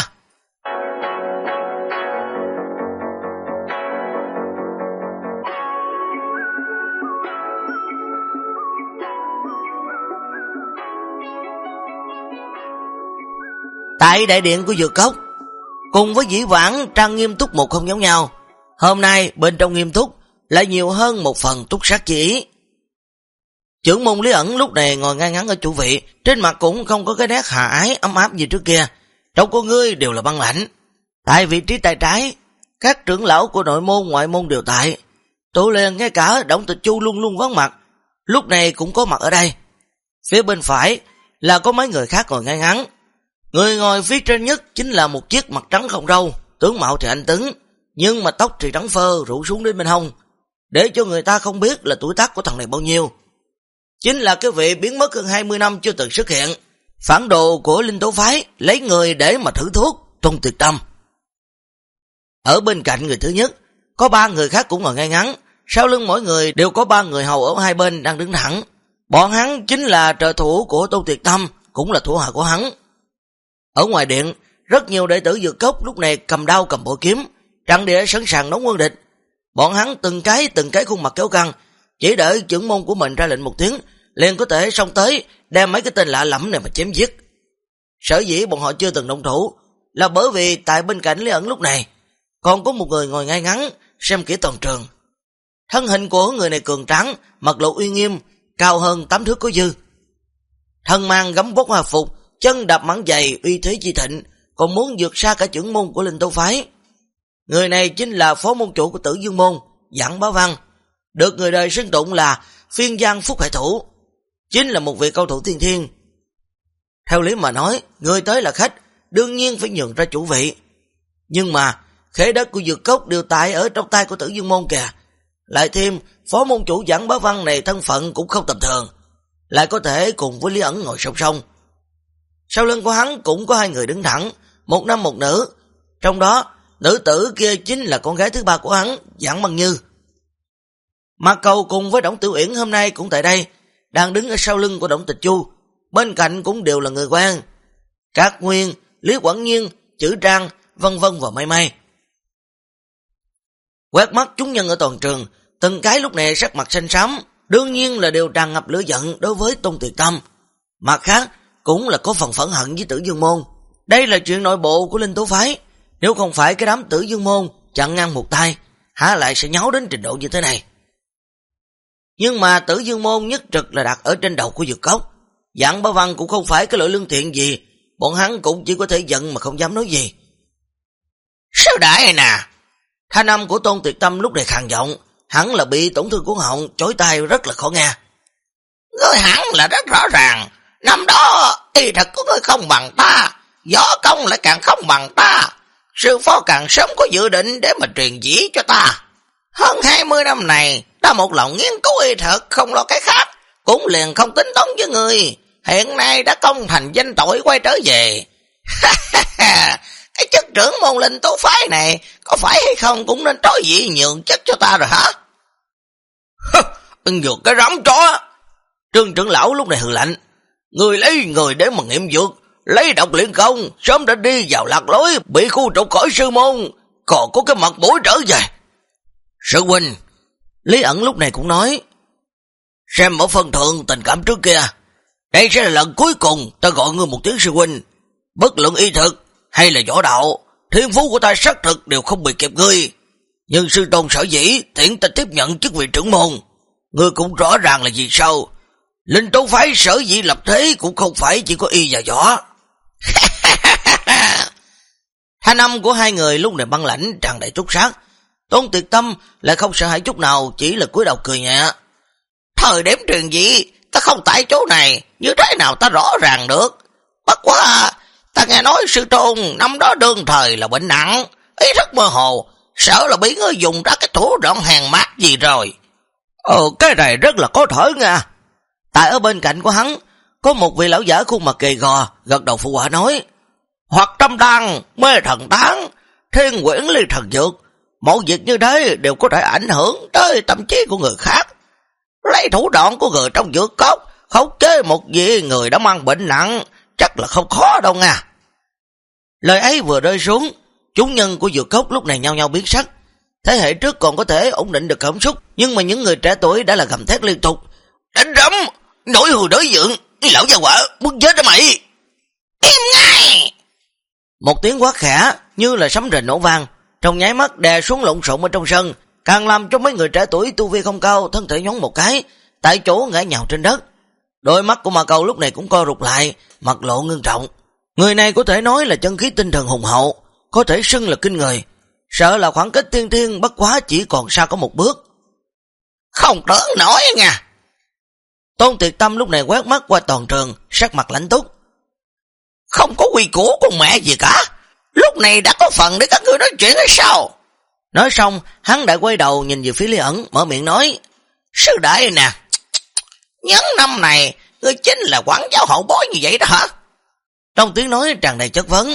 Tại đại điện của dược cốc, cùng với dĩ vãng trang nghiêm túc một không giống nhau, hôm nay bên trong nghiêm túc lại nhiều hơn một phần túc sát chi ý. Trưởng môn Lý Ẩn lúc này ngồi ngay ngắn ở chủ vị, trên mặt cũng không có cái nét hòa ái ấm áp như trước kia, trong con ngươi đều là băng lãnh. Tại vị trí tay trái, các trưởng lão của nội môn ngoại môn đều tại, tụ liền ngay cả Đổng Tịch Chu luôn luôn vắng mặt, lúc này cũng có mặt ở đây. Phía bên phải là có mấy người khác ngồi ngay ngắn. Người ngồi phía trên nhất chính là một chiếc mặt trắng không râu, tướng mạo thì anh tuấn, nhưng mà tóc thì trắng phơ rủ xuống đến bên hông, để cho người ta không biết là tuổi tác của thằng này bao nhiêu. Chính là cái vị biến mất hơn 20 năm chưa từng xuất hiện, phản đồ của Linh Tố Phái, lấy người để mà thử thuốc Tôn Tuyệt Tâm. Ở bên cạnh người thứ nhất, có 3 người khác cũng ngồi ngay ngắn, sau lưng mỗi người đều có 3 người hầu ở hai bên đang đứng thẳng. Bọn hắn chính là trợ thủ của Tôn Tuyệt Tâm, cũng là thủ hạ của hắn. Ở ngoài điện, rất nhiều đệ tử dược cốc lúc này cầm đao cầm bội kiếm, trận địa sẵn sàng đón quân địch. Bọn hắn từng cái khuôn mặt kéo căng, chỉ đợi trưởng môn của mình ra lệnh một tiếng, liền có thể xông tới đem mấy cái tên lạ lẫm này mà chém giết. Sở dĩ bọn họ chưa từng động thủ là bởi vì tại bên cạnh Lý Ẩn lúc này còn có một người ngồi ngay ngắn xem kỹ toàn trường. Thân hình của người này cường tráng, mặt lộ uy nghiêm, cao hơn 8 thước có dư. Thân mang gấm vóc hòa phục, chân đạp mảng giày, uy thế chi thịnh, còn muốn vượt xa cả trưởng môn của Linh Tố Phái. Người này chính là phó môn chủ của Tử Dương môn, Giảng Bá Văn, được người đời xưng tụng là phiên giang phúc hệ thủ, chính là một vị cao thủ tiên thiên. Theo lý mà nói, người tới là khách, đương nhiên phải nhường ra chủ vị. Nhưng mà, khế đất của dược cốc đều tại ở trong tay của Tử Dương môn kìa. Lại thêm, phó môn chủ Giảng Bá Văn này thân phận cũng không tầm thường, lại có thể cùng với Lý Ẩn ngồi song song. Sau lưng của hắn cũng có 2 người đứng thẳng, một nam một nữ, trong đó nữ tử kia chính là con gái thứ 3 của hắn, Giảng Băng Như. Mạc Cầu cùng với Đổng Tiểu Uyển hôm nay cũng tại đây, đang đứng ở sau lưng của Đổng Tịch Chu, bên cạnh cũng đều là người quen, Cát Nguyên, Lý Quảng Nhiên, Chữ Trang, vân vân và may may. Quét mắt chúng nhân ở toàn trường, từng cái lúc này sắc mặt xanh xám, đương nhiên là đều tràn ngập lửa giận đối với Tôn Tuyệt Tâm. Mặt khác cũng là có phần phẫn hận với Tử Dương môn. Đây là chuyện nội bộ của Linh Tố Phái, nếu không phải cái đám Tử Dương môn chặn ngang một tay, há lại sẽ nháo đến trình độ như thế này. Nhưng mà Tử Dương môn nhất trực là đặt ở trên đầu của dược cốc. Giảng Bá Văn cũng không phải cái loại lương thiện gì, bọn hắn cũng chỉ có thể giận mà không dám nói gì. Sao đại nè? Thanh âm của Tôn Tuyệt Tâm lúc này khàn giọng, hắn là bị tổn thương của họng, chối tai rất là khó nghe. Ngươi hẳn là rất rõ ràng, năm đó y thuật của ngươi không bằng ta, võ công lại càng không bằng ta, sư phó càng sớm có dự định để mà truyền chỉ cho ta. Hơn 20 năm này, ta một lòng nghiên cứu y thuật, không lo cái khác, cũng liền không tính toán với ngươi. Hiện nay đã công thành danh tội quay trở về. Cái chức trưởng môn Linh Tố Phái này, có phải hay không cũng nên trói dị nhượng chức cho ta rồi hả? Nhược cái rắm chó. Trương trưởng lão lúc này hừ lạnh. Người lấy người để mà nghiệm dược, lấy độc luyện công, sớm đã đi vào lạc lối, bị khu trục khỏi sư môn, còn có cái mặt mũi trở về. Sư huynh, Lý Ẩn lúc này cũng nói, xem ở phần thượng tình cảm trước kia, đây sẽ là lần cuối cùng ta gọi ngươi một tiếng sư huynh. Bất luận y thực hay là võ đạo, thiên phú của ta xác thực đều không bị kịp ngươi. Nhưng sư tôn sở dĩ tiện ta tiếp nhận chức vị trưởng môn, ngươi cũng rõ ràng là gì sao? Linh Tố Phái sở dĩ lập thế cũng không phải chỉ có y và võ. Thanh âm của hai người lúc này băng lãnh tràn đầy trút sát. Tôn Tuyệt Tâm lại không sợ hãi chút nào, chỉ là cúi đầu cười nhẹ. Thời điểm truyền gì, ta không tại chỗ này, như thế nào ta rõ ràng được. Bất quá, ta nghe nói sư tôn năm đó đương thời là bệnh nặng, ý rất mơ hồ, sợ là bị ngươi dùng ra cái thủ đoạn hèn mát gì rồi. Cái này rất là có thể nha. Tại ở bên cạnh của hắn, có một vị lão giả khuôn mặt gầy gò, gật đầu phụ họa nói. Hoặc trăm đăng, mê thần tán, thiên quyển ly thần dược, mọi việc như thế đều có thể ảnh hưởng tới tâm trí của người khác. Lấy thủ đoạn của người trong dược cốc, khống chế một vị người đã mang bệnh nặng, chắc là không khó đâu nha. Lời ấy vừa rơi xuống, chúng nhân của dược cốc lúc này nhao nhao biến sắc. Thế hệ trước còn có thể ổn định được cảm xúc, nhưng mà những người trẻ tuổi đã là gầm thét liên tục. Đánh rắm, nổi hùi đối dựng, lão già quả, muốn chết đó mày. Im ngay! Một tiếng quát khẽ như là sấm rền nổ vang, trong nháy mắt đè xuống lộn xộn ở trong sân, càng làm cho mấy người trẻ tuổi tu vi không cao, thân thể nhón một cái, tại chỗ ngã nhào trên đất. Đôi mắt của Ma Cầu lúc này cũng co rụt lại, mặt lộ ngưng trọng. Người này có thể nói là chân khí tinh thần hùng hậu, có thể xưng là kinh người, sợ là khoảng cách tiên thiên bất quá chỉ còn xa có một bước. Không tưởng nổi nha. Tôn Tuyệt Tâm lúc này quét mắt qua toàn trường, sắc mặt lãnh túc. Không có quy củ con mẹ gì cả, lúc này đã có phần để các ngươi nói chuyện hay sao? Nói xong, hắn đã quay đầu nhìn về phía Lý ẩn, mở miệng nói. Sư đại nè, nhấn năm này, ngươi chính là quản giáo hậu bối như vậy đó hả? Trong tiếng nói tràn đầy chất vấn.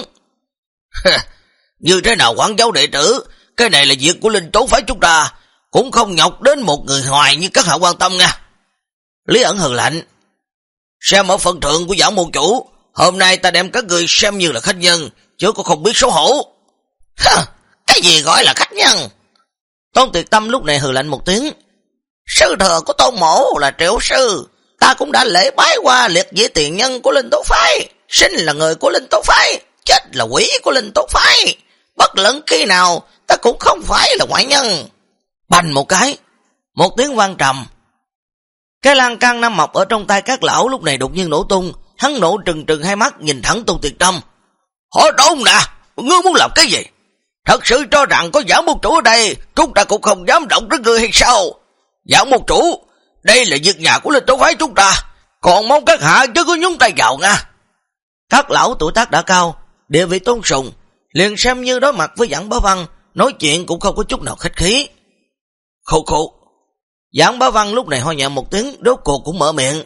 Như thế nào quản giáo đệ tử, cái này là việc của linh tố phái chúng ta, cũng không nhọc đến một người ngoài như các hạ quan tâm nha. Lý ẩn hừ lạnh. Xem ở phần thượng của giảng môn chủ, hôm nay ta đem các người xem như là khách nhân, chứ có không biết xấu hổ. Cái gì gọi là khách nhân? Tôn Tuyệt Tâm lúc này hừ lạnh một tiếng. Sư thừa của Tôn mổ là Triệu sư, ta cũng đã lễ bái qua liệt dĩ tiền nhân của linh tố phái, sinh là người của linh tố phái, chết là quỷ của linh tố phái, bất luận khi nào ta cũng không phải là ngoại nhân. Bành một cái, một tiếng vang trầm. Cái lan can năm mọc ở trong tay các lão lúc này đột nhiên nổ tung, hắn nổ trừng trừng hai mắt nhìn thẳng Tôn Tuyệt Tâm. Hỏi đông nè, ngươi muốn làm cái gì? Thật sự cho rằng có giảng môn chủ ở đây, chúng ta cũng không dám động đến ngươi hay sao? Giảng môn chủ, đây là việc nhà của linh tố phái chúng ta, còn mong các hạ chứ có nhúng tay vào nha. Các lão tuổi tác đã cao, địa vị tôn sùng, liền xem như đối mặt với Giảng Bá Văn, nói chuyện cũng không có chút nào khách khí. Khổ khổ. Giảng Bá Văn lúc này ho nhẹ một tiếng, rốt cuộc cũng mở miệng.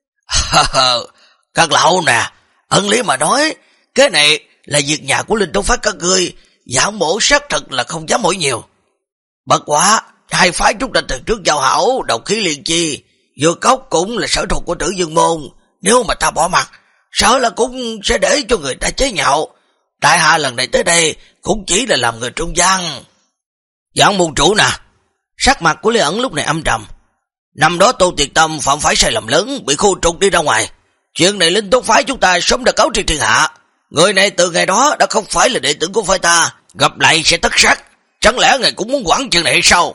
Các lão nè, ân lý mà nói, cái này là việc nhà của linh tố phái các ngươi, Giảng mổ xác thật là không dám hỏi nhiều. Bất quá, hai phái chúng ta từ trước giao hảo, đầu khí liên chi, Dược Cốc cũng là sở thuộc của Tử Dương môn, nếu mà ta bỏ mặt, sợ là cũng sẽ để cho người ta chế nhạo. Đại hạ lần này tới đây cũng chỉ là làm người trung gian. Giảng môn chủ nè. Sắc mặt của Lý ẩn lúc này âm trầm. Năm đó Tôn Tuyệt Tâm phạm phải sai lầm lớn, bị khu trục đi ra ngoài. Chuyện này linh tố phái chúng ta sớm đã cáo tri thiên hạ. Người này từ ngày đó đã không phải là đệ tử của phái ta, gặp lại sẽ tất sát. Chẳng lẽ ngài cũng muốn quản chuyện này hay sao?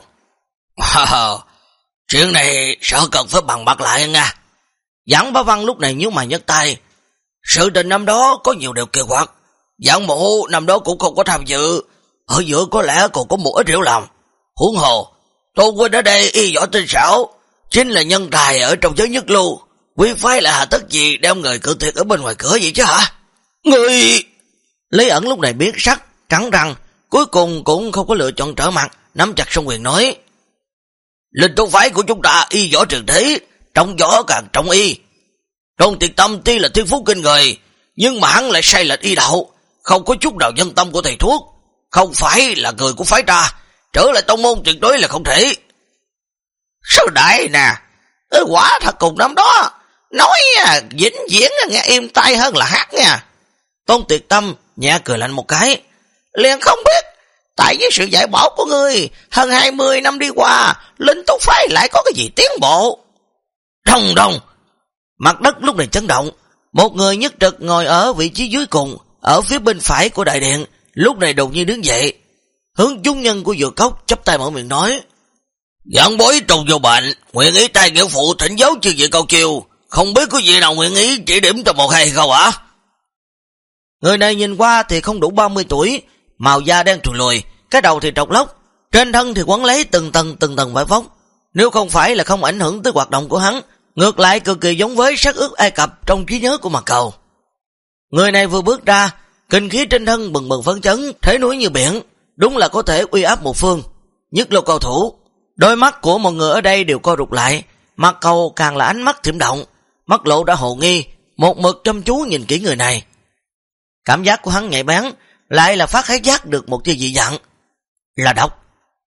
Chuyện này sợ cần phải bằng mặt lại nha. Giảng Bá Văn lúc này nhíu mày nhấc tay. Sự tình năm đó có nhiều điều kỳ quặc, Giảng mộ năm đó cũng không có tham dự, ở giữa có lẽ còn có một ít hiểu lầm. Huống hồ, Tôn huynh ở đây y võ tinh xảo, chính là nhân tài ở trong giới nhất lưu, quý phái là hạ tất gì đem người cự tuyệt ở bên ngoài cửa vậy chứ hả? Người... Lý ẩn lúc này biết sắc, cắn răng, cuối cùng cũng không có lựa chọn trở mặt, nắm chặt song quyền nói. Linh tố phái của chúng ta y võ trường thế, trong võ càng trọng y. Tôn Tuyệt Tâm tuy là thiên phú kinh người, nhưng mà hắn lại sai lệch y đạo, không có chút nào nhân tâm của thầy thuốc, không phải là người của phái ta, trở lại tông môn tuyệt đối là không thể. Sư đại nè, quả thật cùng năm đó, nói vĩnh viễn nghe im tai hơn là hát nha. Tôn Tuyệt Tâm nhẹ cười lạnh một cái. Liền không biết, tại với sự dạy bảo của ngươi, hơn 20 năm đi qua, linh tố phái lại có cái gì tiến bộ. Đông đông, mặt đất lúc này chấn động, một người nhất trực ngồi ở vị trí dưới cùng, ở phía bên phải của đại điện, lúc này đột nhiên đứng dậy, hướng chúng nhân của Dược Cốc chắp tay mở miệng nói. Giảng bối trùng vô bệnh, nguyện ý tay nghĩa phụ thỉnh giáo chư vị câu chiêu, không biết có vị nào nguyện ý chỉ điểm cho một hay không hả? Người này nhìn qua thì không đủ 30 tuổi, màu da đen trùi lùi, cái đầu thì trọc lóc, trên thân thì quấn lấy từng tầng vải vóc. Nếu không phải là không ảnh hưởng tới hoạt động của hắn, ngược lại cực kỳ giống với sắc ướp Ai Cập trong trí nhớ của Mạc Cầu. Người này vừa bước ra, kinh khí trên thân bừng bừng phấn chấn, thế núi như biển, đúng là có thể uy áp một phương, nhất là cầu thủ. Đôi mắt của mọi người ở đây đều co rụt lại, Mạc Cầu càng là ánh mắt thiểm động, mắt lộ đã hồ nghi, một mực chăm chú nhìn kỹ người này. Cảm giác của hắn nhạy bén, lại là phát khái giác được một tia dị dạng, là độc.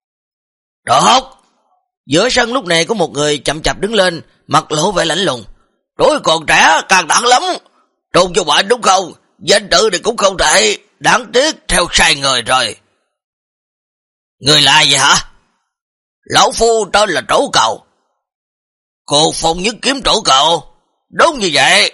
Độc! Giữa sân lúc này có một người chậm chạp đứng lên, mặt lộ vẻ lạnh lùng. Đối còn trẻ càng đẳng lắm, trùng cho bạn đúng không? Danh tự thì cũng không tệ, đáng tiếc theo sai người rồi. Người là gì hả? Lão phu tên là Trổ Cầu. Cô Phong Nhất Kiếm Trổ Cầu. Đúng như vậy.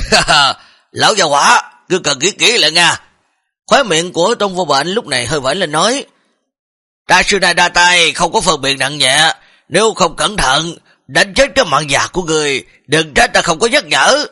Lão già quả, cứ cần nghĩ kỹ lại nha. Khóe miệng của Tôn Vô Bệnh lúc này hơi vẫy lên nói. Ta xưa nay đa tay không có phân biệt nặng nhẹ, nếu không cẩn thận đánh chết cái mạng già của người, đừng trách ta không có nhắc nhở.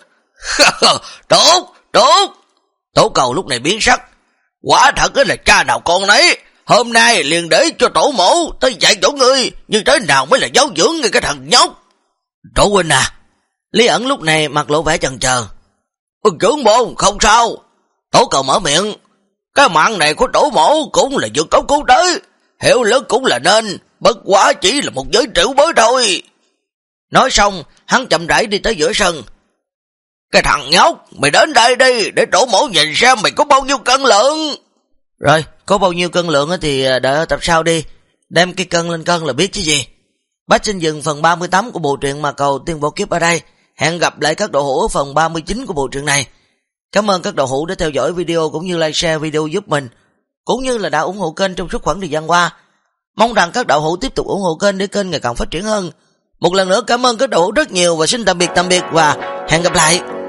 Tốt. Trổ Cầu lúc này biến sắc. Quả thật là cha nào con nấy, hôm nay liền để cho tổ mẫu tới dạy dỗ ngươi, như thế nào mới là giáo dưỡng ngươi cái thằng nhóc. Trổ huynh à? Lý Ẩn lúc này mặt lộ vẻ chần chờ. Trưởng môn không sao. Trổ Cầu mở miệng. Cái mạng này của tổ mẫu cũng là vượt cốc cứu tới, hiểu lớn cũng là nên, bất quá chỉ là một giới triệu bối thôi. Nói xong, hắn chậm rãi đi tới giữa sân. Cái thằng nhóc, mày đến đây đi, để tổ mẫu nhìn xem mày có bao nhiêu cân lượng. Rồi, có bao nhiêu cân lượng thì đợi tập sau đi, đem cái cân lên cân là biết chứ gì. Bách xin dừng phần 38 của bộ truyện Mạc Cầu Tiên Bộ Kiếp ở đây. Hẹn gặp lại các độ hữu ở phần 39 của bộ truyện này. Cảm ơn các độ hữu đã theo dõi video cũng như like share video giúp mình, cũng như là đã ủng hộ kênh trong suốt khoảng thời gian qua. Mong rằng các đạo hữu tiếp tục ủng hộ kênh để kênh ngày càng phát triển hơn. Một lần nữa cảm ơn các đạo hữu rất nhiều và xin tạm biệt và hẹn gặp lại.